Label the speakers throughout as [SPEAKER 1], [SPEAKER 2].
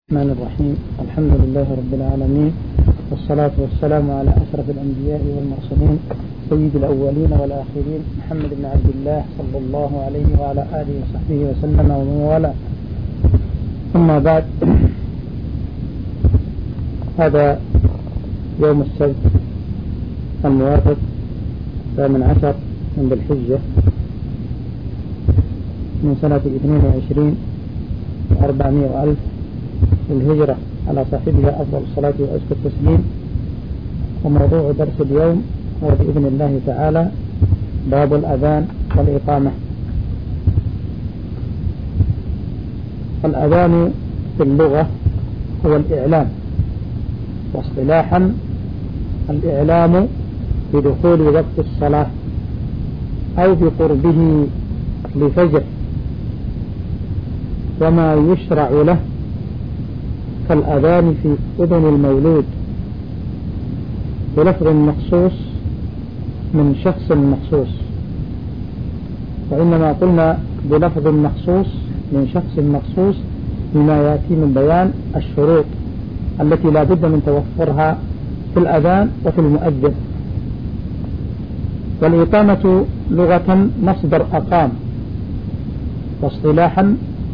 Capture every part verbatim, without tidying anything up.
[SPEAKER 1] الرحمن الرحيم. الحمد لله رب العالمين، والصلاة والسلام على أشرف الأنبياء والمرسلين سيد الأولين والآخرين محمد بن عبد الله صلى الله عليه وعلى آله وصحبه وسلم ومن والاه. أما بعد، هذا يوم السبت الموافق الثامن عشر من ذي الحجة من سنة اثنين وعشرين وأربعمائة وألف الهجرة على صاحبها أفضل الصلاة وأزكى التسليم. وموضوع درس اليوم هو بإذن الله تعالى باب الأذان والإقامة. الأذان في اللغة هو الإعلام، واصطلاحا الإعلام بدخول وقت الصلاة أو بقربه لفجر وما يشرع له كالأذان في أذن المولود بلفظ مخصوص من شخص مخصوص. وإنما قلنا بلفظ مخصوص من شخص مخصوص بما يأتي من بيان الشروط التي لا بد من توفرها في الأذان وفي المؤذن. والإقامة لغة مصدر أقام، واصطلاحا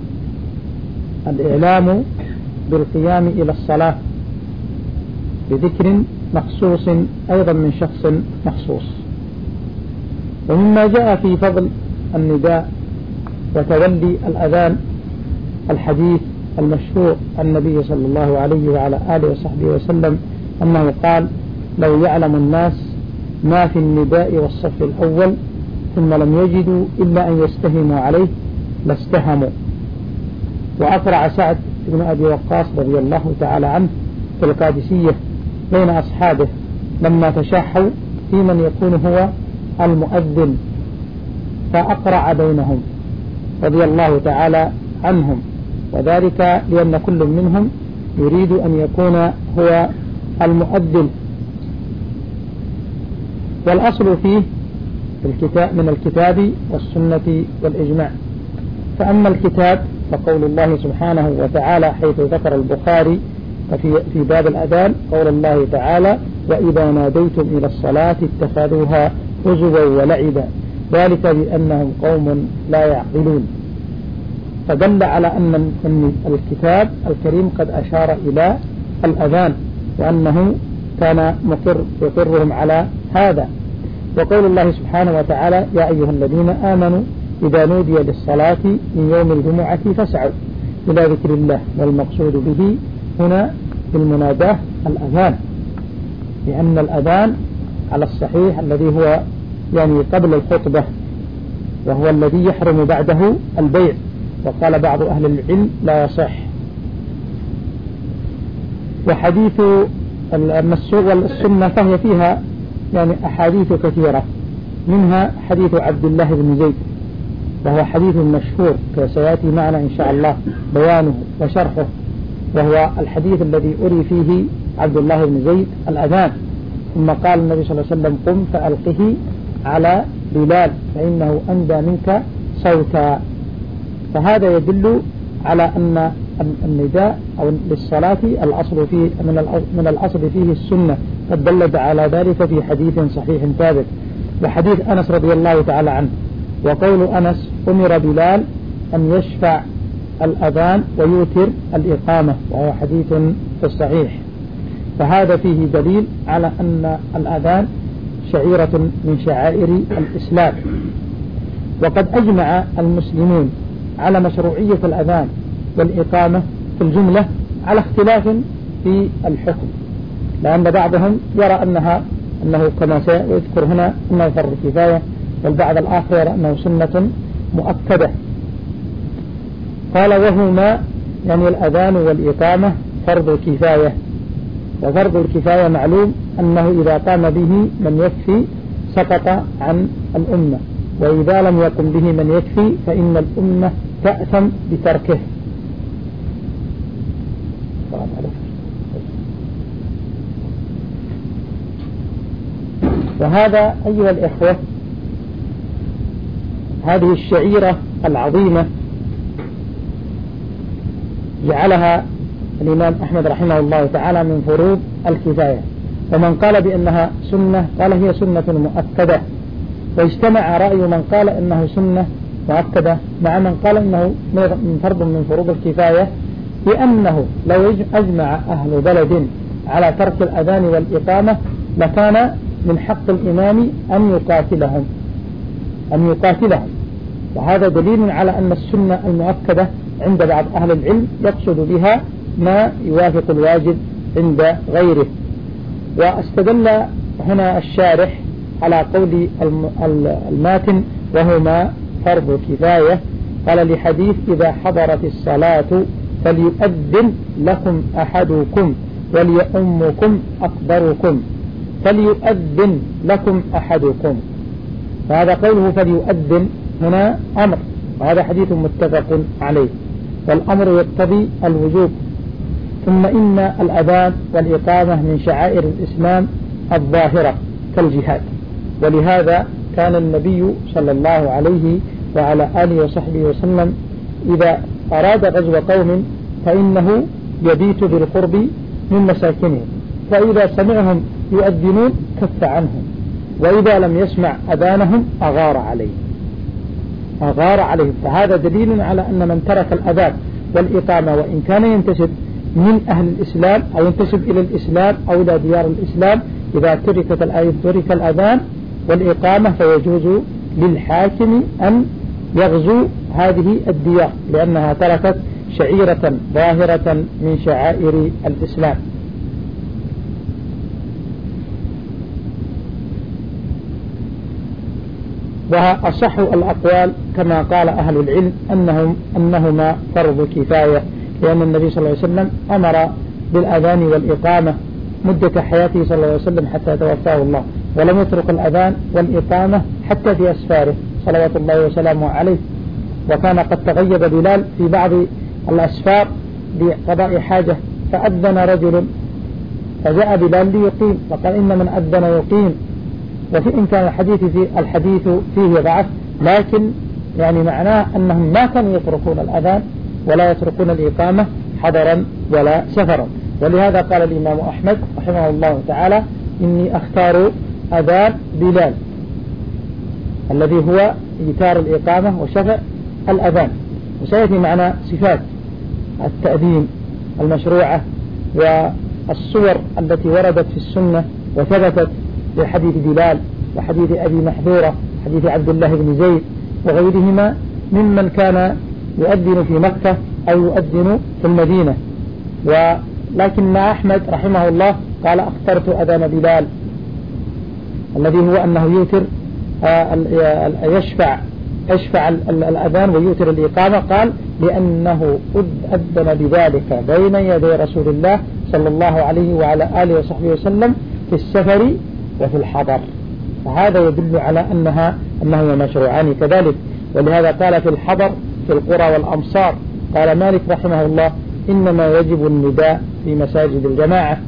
[SPEAKER 1] الإعلام بالقيام إلى الصلاة بذكر مخصوص أيضا من شخص مخصوص. ومما جاء في فضل النداء وتولي الأذان الحديث المشهور عن النبي صلى الله عليه وعلى آله وصحبه وسلم أنه قال: لو يعلم الناس ما في النداء والصف الأول ثم لم يجدوا إلا أن يستهموا عليه لاستهموا. وأقرع سعد بن أبي وقاص رضي الله تعالى عنه في القادسية بين أصحابه لما تشاحوا في من يكون هو المؤذن، فأقرع بينهم رضي الله تعالى عنهم، وذلك لأن كل منهم يريد أن يكون هو المؤذن. والأصل فيه الكتاب من الكتاب والسنة والإجماع. فأما الكتاب فقول الله سبحانه وتعالى حيث ذكر البخاري في في باب الأذان قول الله تعالى: وإذا ناديتم إلى الصلاة اتخذوها هزوا ولعبا ذلك بأنهم قوم لا يعقلون. فدل على أن الكتاب الكريم قد أشار إلى الأذان وأنه كان مقر يقرهم على هذا. وقول الله سبحانه وتعالى: يا أيها الذين آمنوا إذا نودي للصلاة من يوم الجمعة فاسعوا إلى ذكر الله. والمقصود به هنا في المناداة الأذان، لأن الأذان على الصحيح الذي هو يعني قبل الخطبة، وهو الذي يحرم بعده البيع. وقال بعض أهل العلم لا يصح. وحديث المسوق والسنة فهي فيها يعني أحاديث كثيرة، منها حديث عبد الله بن زيد، وهو حديث مشهور سيأتي معنا إن شاء الله بيانه وشرحه. وهو الحديث الذي أري فيه عبد الله بن زيد الأذان، ثم قال النبي صلى الله عليه وسلم: قم فألقه على بلال فإنه أندى منك صوتا. فهذا يدل على أن النداء أو للصلاة الأصل فيه من الأصل فيه السنة، قد دلت على ذلك في حديث صحيح ثابت. وحديث أنس رضي الله تعالى عنه، وقول أنس: أمر بلال أن يشفع الأذان ويوتر الإقامة، وهو حديث في الصحيح. فهذا فيه دليل على أن الأذان شعيرة من شعائر الإسلام. وقد أجمع المسلمون على مشروعية الأذان والإقامة في الجملة على اختلاف في الحكم، لأن بعضهم يرى أنها أنه كما سيذكر هنا أنه فرض كفاية، والبعض الآخر يرى أنه سنة مؤكدة. قال: وهما يعني الأذان والإقامة فرض كفاية. وفرض الكفاية معلوم أنه إذا قام به من يكفي سقط عن الأمة، وإذا لم يقم به من يكفي فإن الأمة تأثم بتركه. وهذا أيها الإخوة هذه الشعيرة العظيمة جعلها الإمام أحمد رحمه الله تعالى من فروض الكفاية. ومن قال بأنها سنة قال هي سنة مؤكدة، واجتمع رأي من قال إنه سنة مؤكدة مع من قال إنه من فرض من فروض الكفاية، لأنه لو أجمع أهل بلد على ترك الأذان والإقامة لكان من حق الإمام أن يقاتلهم أن يقاتلهم وهذا دليل على أن السنة المؤكدة عند بعض أهل العلم يقصد بها ما يوافق الواجب عند غيره. واستدل هنا الشارح على قول الماتن وهما فرض كفاية، قال لحديث إذا حضرت الصلاة فليؤذن لكم أحدكم وليؤمكم أكبركم، فليؤذن لكم أحدكم، فهذا قوله فليؤذن هنا أمر، وهذا حديث متفق عليه، والأمر يقتضي الوجوب. ثم إن الأذان والإقامة من شعائر الإسلام الظاهرة كالجهاد، ولهذا كان النبي صلى الله عليه وعلى آله وصحبه وسلم إذا أراد غزو قوم فإنه يبيت بالقرب من مساكنهم، فإذا سمعهم يؤذنون كف عنهم، وإذا لم يسمع أذانهم أغار عليه أغار عليه فهذا دليل على أن من ترك الأذان والإقامة وإن كان ينتسب من أهل الإسلام أو ينتسب إلى الإسلام أو إلى ديار الإسلام، إذا تركت الآية ترك الأذان والإقامة فيجوز للحاكم أن يغزو هذه الديار لأنها تركت شعيرة ظاهرة من شعائر الإسلام. وأصح الأقوال كما قال أهل العلم أنهم أنهما فرض كفاية، لأن النبي صلى الله عليه وسلم أمر بالأذان والإقامة مدة حياته صلى الله عليه وسلم حتى توفاه الله، ولم يترك الأذان والإقامة حتى في أسفاره صلوات الله وسلامه عليه. وكان قد تغيب بلال في بعض الأسفار بقضاء حاجة فأذن رجل فجاء بلال ليقيم فقال إن من أذن يقيم، وفي إن كان الحديث في الحديث فيه ضعف، لكن يعني معناه أنهم ما كانوا يتركون الأذان ولا يتركون الإقامة حضرا ولا سفرا. ولهذا قال الإمام أحمد رحمه الله تعالى إني أختار أذان بلال الذي هو إيتار الإقامة وشفع الأذان. وسيأتي معنا صفات التأذين المشروعة والصور التي وردت في السنة وثبتت لحديث بلال وحديث أبي محذورة حديث عبد الله بن زيد وغيرهما ممن كان يؤذن في مكة أو يؤذن في المدينة. ولكن أحمد رحمه الله قال اخترت أذان بلال الذي هو أنه يوتر يشفع يشفع الأذان ويوتر الإقامة، قال لأنه أذن بذلك بين يدي رسول الله صلى الله عليه وعلى آله وصحبه وسلم في السفر وفي الحضر، فهذا يدل على أنها أنه مشروعان كذلك. ولهذا قال في الحضر في القرى والأمصار قال مالك رحمه الله إنما يجب النداء في مساجد الجماعة.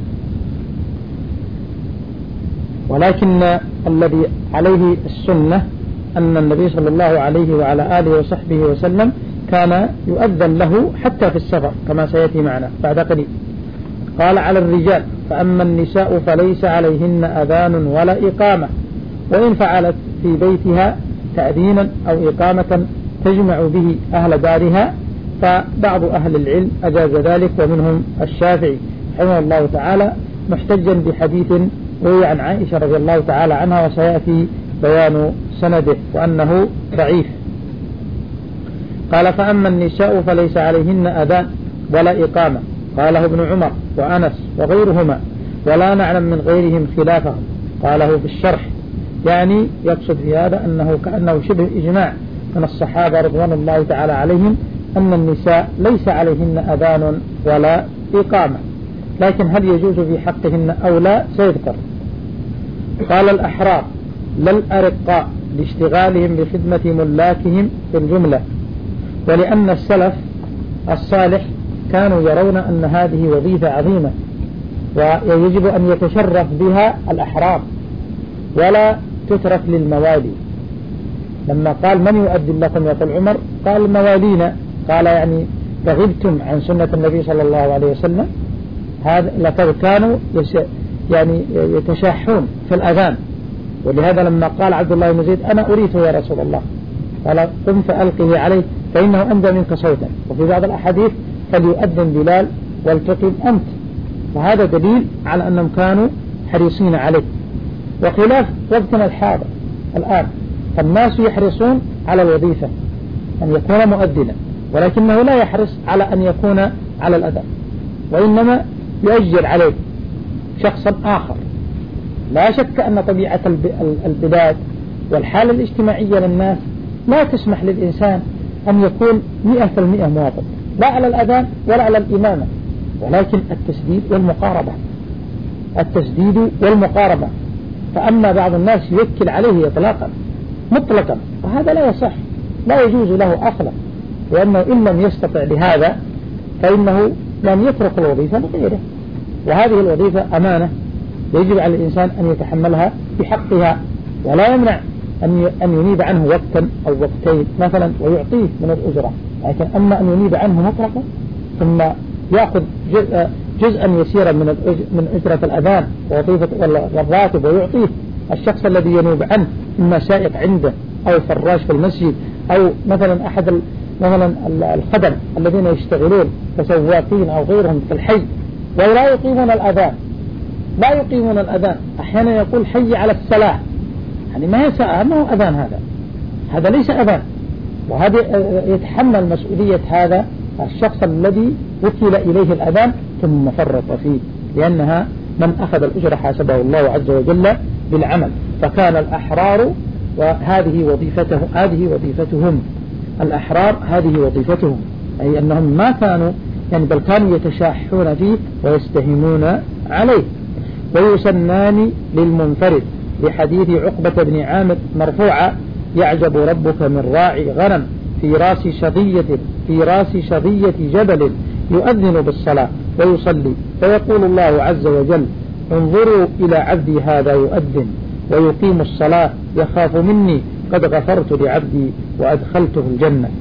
[SPEAKER 1] ولكن الذي عليه السنة أن النبي صلى الله عليه وعلى آله وصحبه وسلم كان يؤذن له حتى في السفر كما سيأتي معنا بعد قليل. قال على الرجال فأما النساء فليس عليهن أذان ولا إقامة، وإن فعلت في بيتها تأذينا أو إقامة تجمع به أهل دارها فبعض أهل العلم أجاز ذلك ومنهم الشافعي رحمه الله تعالى محتجا بحديث روي عن عائشة رضي الله تعالى عنها وسيأتي بيان سنده وأنه ضعيف. قال فأما النساء فليس عليهن أذان ولا إقامة، قاله ابن عمر وأنس وغيرهما ولا نعلم من غيرهم خلافهم، قاله في الشرح، يعني يقصد في هذا أنه كأنه شبه إجماع من الصحابة رضوان الله تعالى عليهم أن النساء ليس عليهن أذان ولا إقامة، لكن هل يجوز في حقهن أو لا سيذكر. قال الأحرار لا الأرقاء لاشتغالهم بخدمة ملاكهم في الجملة، ولأن السلف الصالح كانوا يرون أن هذه وظيفة عظيمة ويجب أن يتشرف بها الأحرار ولا تترك للموالي. لما قال من يؤذن لكم يقول عمر قال موالينا، قال يعني رغبتم عن سنة النبي صلى الله عليه وسلم هذا لقد كانوا يعني يتشاحون في الأذان. ولهذا لما قال عبد الله بن زيد أنا أريته يا رسول الله قال قم فألقه عليه فإنه أندى منك صوتا. وفي بعض الأحاديث فليؤذن بلال والتقم أنت. وهذا دليل على أنهم كانوا حريصين عليه، وخلاف وقتنا الحاضر الآن فالناس يحرصون على الوظيفة أن يكون مؤذنا، ولكنه لا يحرص على أن يكون على الأذان، وإنما يؤجل عليه شخصا آخر. لا شك أن طبيعة البلاد والحالة الاجتماعية للناس لا تسمح للإنسان أن يكون مئة في المئة مواظب لا على الأذان ولا على الإمامة، ولكن التسديد والمقاربة التسديد والمقاربة. فأما بعض الناس يوكل عليه إطلاقا مطلقا، وهذا لا يصح، لا يجوز له أصلا، لأنه إن لم يستطع بهذا فإنه لن يترك الوظيفة لغيره، وهذه الوظيفة أمانة يجب على الإنسان أن يتحملها بحقها، ولا يمنع أن ينيب عنه وقتا أو وقتين مثلا ويعطيه من الأجرة. لكن أما أن ينيب عنه مطلقا ثم يأخذ جزءا يسيرا من من أجرة الأذان ووظيفة والراتب ويعطيه الشخص الذي ينوب عنه، إما سائق عنده أو فراش في المسجد أو مثلا أحد مثلا الخدم الذين يشتغلون كسواقين أو غيرهم في الحي ولا يقيمون الأذان لا يقيمون الأذان أحيانا يقول حي على الصلاة، يعني ما يسأل ما هو أذان، هذا هذا ليس أذان. وهذا يتحمل مسؤولية هذا الشخص الذي وكل إليه الأذان ثم فرط فيه، لأنها من أخذ الأجر حاسبه الله عز وجل بالعمل. فكان الأحرار وهذه وظيفته هذه وظيفتهم الأحرار هذه وظيفتهم، أي أنهم ما كانوا يعني بل كانوا يتشاحون فيه ويستهمون عليه. ويسنان للمنفرد لحديث عقبة بن عامر مرفوعة يعجب ربك من راعي غنم في راس شظية في راس شظية جبل يؤذن بالصلاة ويصلي فيقول الله عز وجل انظروا إلى عبدي هذا يؤذن ويقيم الصلاة يخاف مني قد غفرت لعبدي وأدخلته الجنة.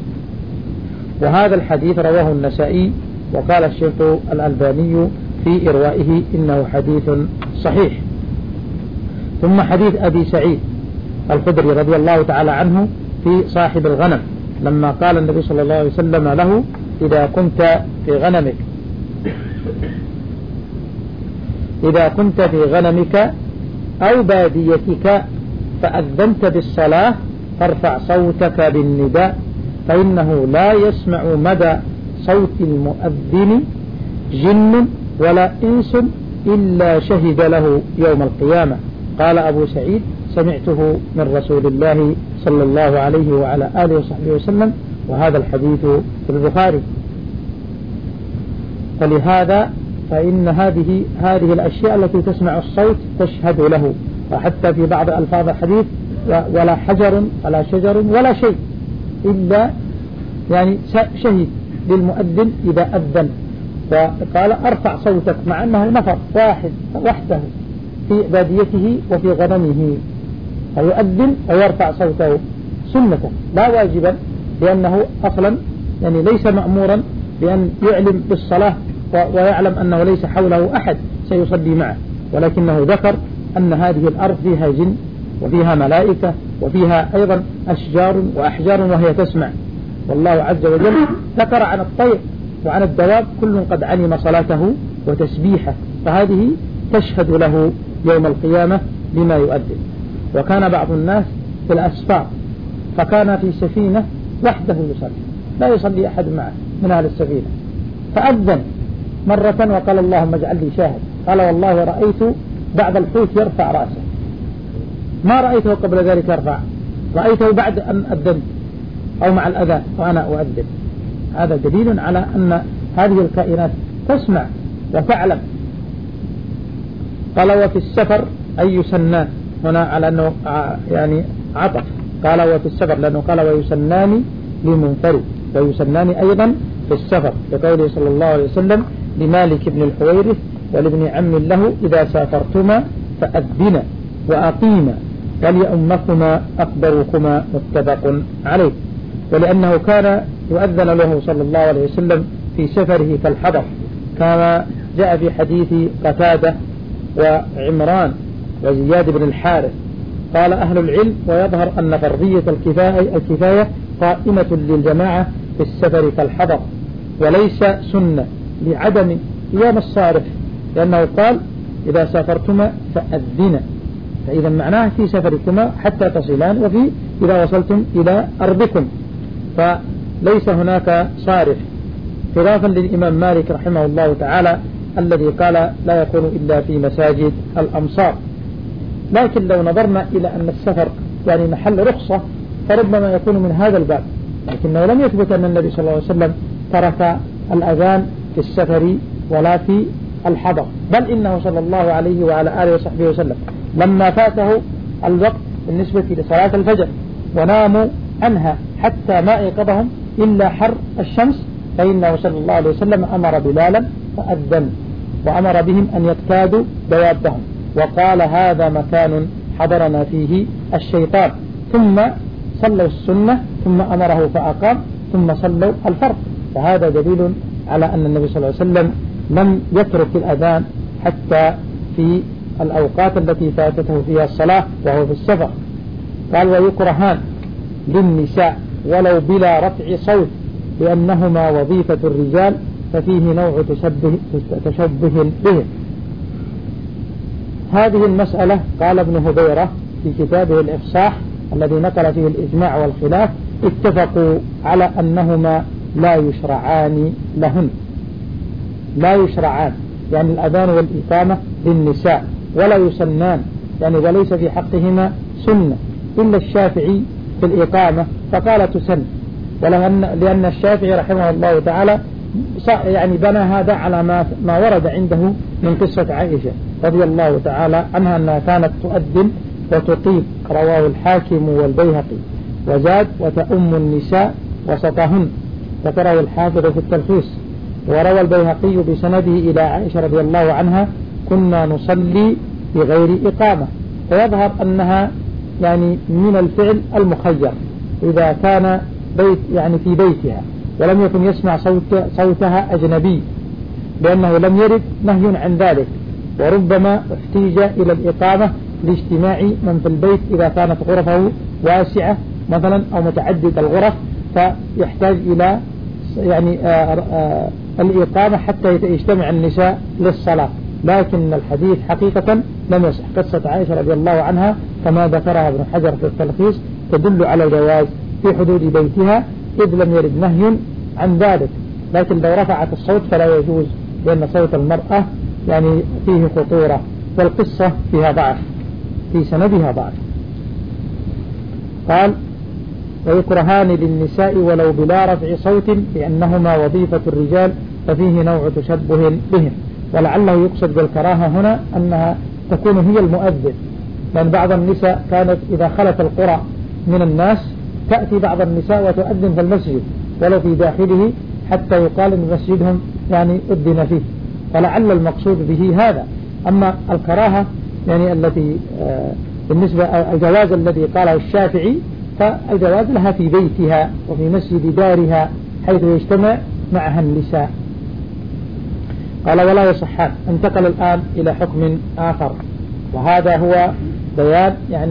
[SPEAKER 1] وهذا الحديث رواه النسائي، وقال الشيخ الألباني في إروائه إنه حديث صحيح. ثم حديث أبي سعيد الخدري رضي الله تعالى عنه في صاحب الغنم لما قال النبي صلى الله عليه وسلم له إذا كنت في غنمك إذا كنت في غنمك أو باديتك فأذنت بالصلاة فارفع صوتك بالنداء فإنه لا يسمع مدى صوت المؤذن جن ولا إنس إلا شهد له يوم القيامة. قال أبو سعيد سمعته من رسول الله صلى الله عليه وعلى آله وصحبه وسلم، وهذا الحديث في البخاري. فلهذا فإن هذه هذه الأشياء التي تسمع الصوت تشهد له. وحتى في بعض ألفاظ الحديث ولا حجر ولا شجر ولا شيء إلا يعني شهد للمؤذن إذا أذن. فقال أرفع صوتك، مع أنه نفر واحد وحده في باديته وفي غنمه فيؤذن ويرفع صوته سنة لا واجبا، لأنه أصلا يعني ليس مأمورا بأن يعلم بالصلاة ويعلم أنه ليس حوله أحد سيصلي معه، ولكنه ذكر أن هذه الأرض فيها جن وفيها ملائكة وفيها أيضا أشجار وأحجار وهي تسمع. والله عز وجل ذكر عن الطير وعن الدواب كل قد علم صلاته وتسبيحه، فهذه تشهد له يوم القيامة بما يؤذن. وكان بعض الناس في الأسفار فكان في سفينة وحده يصلي لا يصلي أحد معه من أهل السفينة، فأذن مرة وقال اللهم اجعل لي شاهد. قال والله رأيت بعد الحوت يرفع رأسه، ما رأيته قبل ذلك يرفع، رأيته بعد أن أذن أو مع الأذان وأنا أؤذن. هذا دليل على أن هذه الكائنات تسمع وتعلم. قال وفي السفر أي سنان، هنا على أنه يعني عطف، قال وفي السفر لأنه قال ويسنان لمنفرد، ويسنان أيضا في السفر لقوله صلى الله عليه وسلم لمالك بن الحويرث ولابن عم له إذا سافرتما فأذنا وأقيما وليؤمكما أكبركما متفق عليه. ولأنه كان يؤذن له صلى الله عليه وسلم في سفره كالحضر، كما جاء في حديث قتادة وعمران وزياد بن الحارث. قال أهل العلم: ويظهر أن فرضية الكفاية, الكفاية قائمة للجماعة في السفر كالحضر، وليس سنة لعدم قيام الصارف، لأنه قال: إذا سافرتما فأذنا، فإذا معناه في سفركما حتى تصلان، وفي إذا وصلتم إلى أرضكم، فليس هناك صارف، خلافا للإمام مالك رحمه الله تعالى الذي قال: لا يكون إلا في مساجد الأمصار. لكن لو نظرنا إلى أن السفر يعني محل رخصة فربما يكون من هذا الباب، لكنه لم يثبت أن النبي صلى الله عليه وسلم ترك الأذان في السفر ولا في الحضر، بل إنه صلى الله عليه وعلى آله وصحبه وسلم لما فاته الوقت بالنسبة لصلاة الفجر وناموا عنها حتى ما أيقظهم إلا حر الشمس، فإنه صلى الله عليه وسلم أمر بلالا فأذن، وأمر بهم أن يقتادوا دوابهم، وقال: هذا مكان حضرنا فيه الشيطان، ثم صلوا السنة، ثم أمره فأقام، ثم صلوا الفرض. فهذا دليل على أن النبي صلى الله عليه وسلم لم يترك الأذان حتى في الأوقات التي فاتته فيها الصلاة وهو في السفر. قال: ويكرهان للنساء ولو بلا رفع صوت، لأنهما وظيفة الرجال، ففيه نوع تشبه, تشبه بهم. هذه المسألة قال ابن هبيرة في كتابه الإفصاح الذي نقل فيه الإجماع والخلاف: اتفقوا على أنهما لا يشرعان لهن، لا يشرعان يعني الأذان والإقامة للنساء، ولا يسنان يعني وليس في حقهما سنة، إلا الشافعي في الإقامة فقال تسن، لأن الشافعي رحمه الله تعالى يعني بنى هذا على ما, ما ورد عنده من قصة عائشة رضي الله تعالى عنها أنها كانت تؤذن وتطيب، رواه الحاكم والبيهقي، وزاد: وتأم النساء وسطهن، ذكره الحافظ في التلخيص. وروى البيهقي بسنده إلى عائشة رضي الله عنها: كنا نصلي بغير إقامة. فيظهر أنها يعني من الفعل المخير إذا كان بيت يعني في بيتها ولم يكن يسمع صوت صوتها أجنبي، لأنه لم يرد نهي عن ذلك، وربما احتيج إلى الإقامة لاجتماع من في البيت إذا كانت غرفه واسعة مثلا أو متعدد الغرف، فيحتاج إلى يعني آآ آآ الإقامة حتى يجتمع النساء للصلاة. لكن الحديث حقيقة لم يصح. قصة عائشة رضي الله عنها كما ذكرها ابن حجر في التلخيص تدل على الجواز في حدود بيتها، إذ لم يرد نهي عن ذلك. لكن لو رفعت الصوت فلا يجوز، لأن صوت المرأة يعني فيه خطورة، والقصة فيها ضعف، في سندها ضعف. قال: ويكرهان للنساء ولو بلا رفع صوت، لأنهما وظيفة الرجال، ففيه نوع تشبه بهم. ولعله يقصد بالكراهة هنا أنها تكون هي المؤذن، لأن بعض النساء كانت إذا خلت القرى من الناس تأتي بعض النساء وتؤذن في المسجد ولو في داخله حتى يقال أن مسجدهم يعني أذن فيه، فلعل المقصود به هذا. أما الكراهة يعني التي آه بالنسبة الجواز الذي قاله الشافعي، فالجواز لها في بيتها وفي مسجد دارها حيث يجتمع معها النساء. قال: ولا يصحان. انتقل الآن إلى حكم آخر، وهذا هو بيان يعني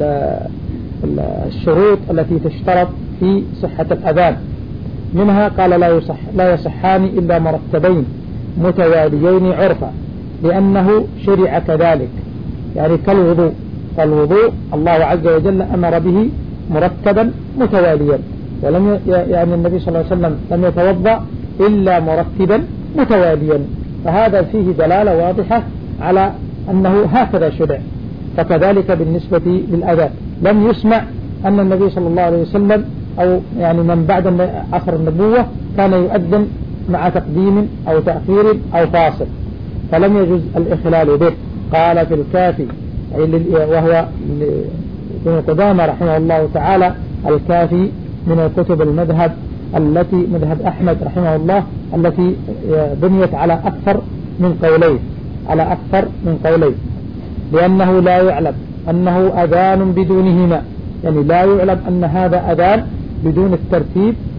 [SPEAKER 1] الشروط التي تشترط في صحة الأذان. منها قال: لا يصح لا يصحان إلا مرتبين متواليين عرفا، لأنه شرع كذلك، يعني كالوضوء. فالوضوء الله عز وجل أمر به مرتبا متواليا، ولم يعني النبي صلى الله عليه وسلم لم يتوضأ إلا مرتبا متواليا، فهذا فيه دلالة واضحة على أنه هكذا شرع. فكذلك بالنسبة للأذان لم يسمع أن النبي صلى الله عليه وسلم أو يعني من بعد آخر النبوة كان يؤذن مع تقديم أو تأخير أو فاصل، فلم يجوز الإخلال به. قال في الكافي، وهو ابن قدامة رحمه الله تعالى الكافي من الكتب المذهب التي مذهب أحمد رحمه الله التي بنيت على أكثر من قولين على أكثر من قولين لأنه لا يعلم أنه أذان بدونهما، يعني لا يعلم أن هذا أذان بدون الترتيب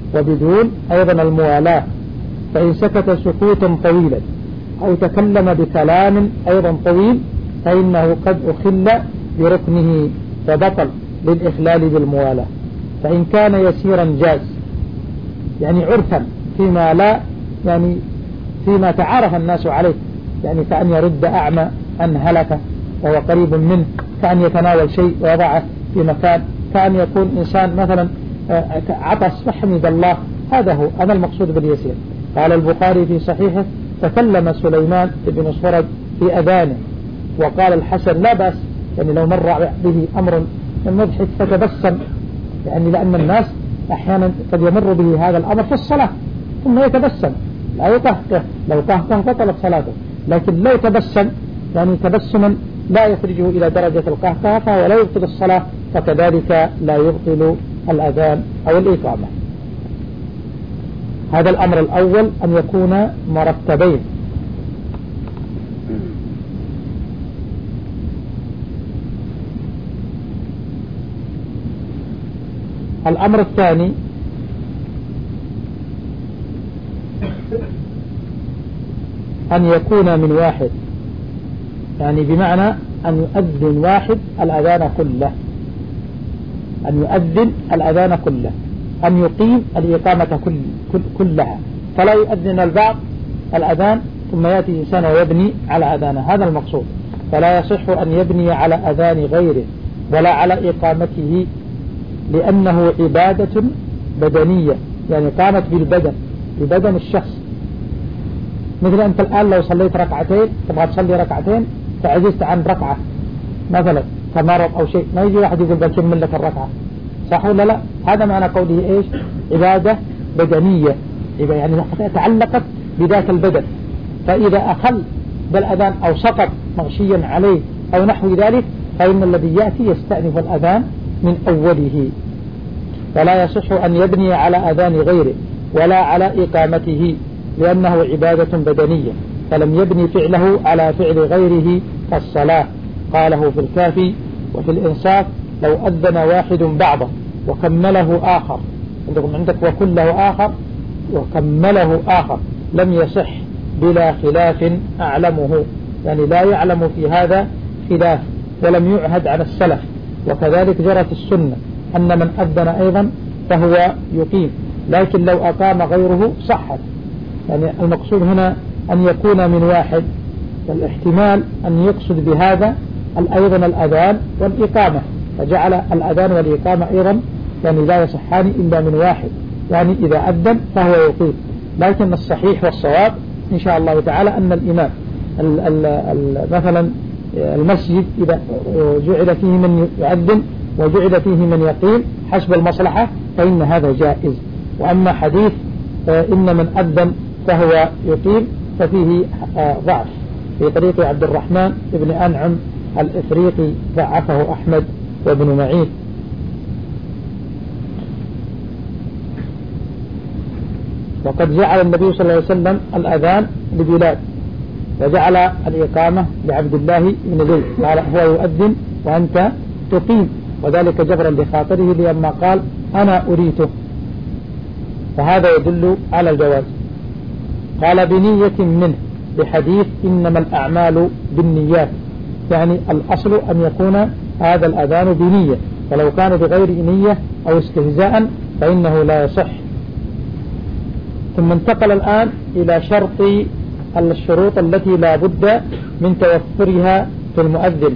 [SPEAKER 1] وبدون أيضا الموالاة. فإن سكت سكوتا طويلا أو تكلم بكلام أيضا طويل فإنه قد أخل بركنه فبطل للإخلال بالموالاة. فإن كان يسيرا جاز، يعني عرفا فيما لا يعني فيما تعارف الناس عليه، يعني كأن يرد أعمى أن هلك وهو قريب منه، كأن يتناول شيء ويضعه في مكان، كأن يكون إنسان مثلا عطس فحمد الله، هذا هو هذا المقصود باليسير. قال البخاري في صحيحه: تكلم سليمان بن سرد في أذانه، وقال الحسن: لا بأس، يعني لو مر به أمر مضحك فتبسم، يعني لأن الناس أحيانا قد يمر به هذا الأمر في الصلاة ثم يتبسم، لا يقهقه، لو قهقه بطلت صلاته، لكن لو تبسم يعني تبسما لا يخرجه إلى درجة القهقه فهو لا يبطل الصلاة، فكذلك لا يبطل الأذان أو الإقامة. هذا الأمر الأول، أن يكون مرتبين. الأمر الثاني أن يكون من واحد، يعني بمعنى أن يؤذن واحد الأذان كله، أن يؤذن الأذان كله، أن يقيم الإقامة كل كل كلها، فلا يؤذن البعض الأذان ثم يأتي إنسان ويبني على أذانه، هذا المقصود. فلا يصح أن يبني على أذان غيره ولا على إقامته، لأنه عبادة بدنية، يعني قامت بالبدن، ببدن الشخص. مثل أنت الآن لو صليت ركعتين تبغى تصلي ركعتين فعجزت عن ركعة مثلا كمرض أو شيء، ما يجي واحد يقول بكمل لك الركعة، صح ولا لا؟ هذا معنى قوله إيش؟ عبادة بدنية، يعني تعلقت بذات البدن. فإذا أخل بالأذان أو سقط مغشيا عليه أو نحو ذلك فإن الذي يأتي يستأنف الأذان من أوله. فلا يصح أن يبني على أذان غيره ولا على إقامته، لأنه عبادة بدنية، فلم يبني فعله على فعل غيره كالصلاة. قاله في الكافي وفي الإنصاف: لو أذن واحد بعضه وكمله آخر، عندكم عندك وكله آخر وكمله آخر، لم يصح بلا خلاف أعلمه، يعني لا يعلم في هذا خلاف ولم يعهد على السلف. وكذلك جرت السنة أن من أذن أيضا فهو يقيم، لكن لو أقام غيره صحت. يعني المقصود هنا أن يكون من واحد، والاحتمال أن يقصد بهذا أيضا الأذان والإقامة، فجعل الأذان والإقامة أيضا يعني لا يصحان إلا من واحد، يعني إذا أذن فهو يقيم. لكن الصحيح والصواب إن شاء الله تعالى أن الإمام ال ال ال مثلا المسجد إذا جعل فيه من يؤذن وجعل فيه من يقيم حسب المصلحة فإن هذا جائز. وأما حديث إن من أذن فهو يقيم ففيه ضعف في طريق عبد الرحمن بن أنعم الإفريقي، ضعفه أحمد وابن معين. وقد جعل النبي صلى الله عليه وسلم الأذان لبلال وجعل الإقامة لعبد الله بن زيد، قال هو يؤذن وأنت تقيم، وذلك جبرا لخاطره لما قال أنا أريته، فهذا يدل على الجواز. قال بنية منه بحديث إنما الأعمال بالنيات، يعني الأصل أن يكون هذا الأذان بنية، فلو كان بغير نية أو استهزاء فإنه لا يصح. ثم انتقل الآن إلى شرط الشروط التي لا بد من توفرها في المؤذن.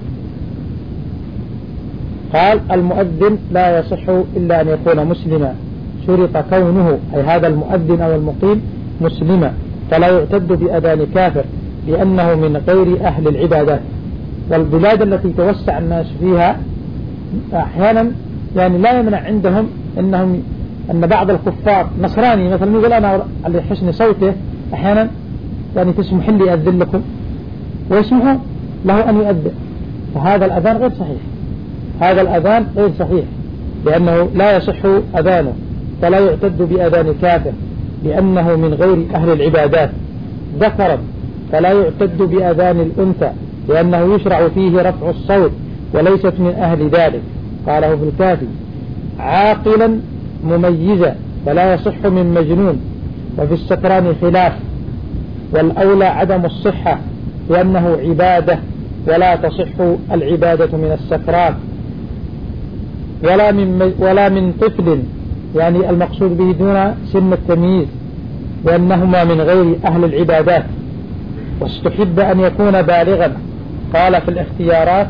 [SPEAKER 1] قال المؤذن لا يصح إلا أن يكون مسلما، شرط كونه أي هذا المؤذن أو المقيم مسلما، فلا يعتد بأذان كافر لأنه من غير أهل العبادات. والبلاد التي توسع الناس فيها أحيانا يعني لا يمنع عندهم أنهم أن بعض الكفار نصراني مثلا يقول أنا لحسن صوته أحيانا يعني تسمح لي أذن لكم، ويسمح له أن يؤذن، فهذا الأذان غير صحيح، هذا الأذان غير صحيح لأنه لا يصح أذانه، فلا يعتد بأذان كافر لأنه من غير أهل العبادات. ذكرا فلا يعتد بأذان الأنثى لأنه يشرع فيه رفع الصوت وليست من أهل ذلك، قاله في الكافي. عاقلا مميزا فلا يصح من مجنون. وفي السكران خلاف، والأولى عدم الصحة لأنه عبادة، ولا تصح العبادة من السكران ولا من ولا من طفل، يعني المقصود به دون سن التمييز، لأنهما من غير أهل العبادات. واستحب أن يكون بالغا. قال في الاختيارات: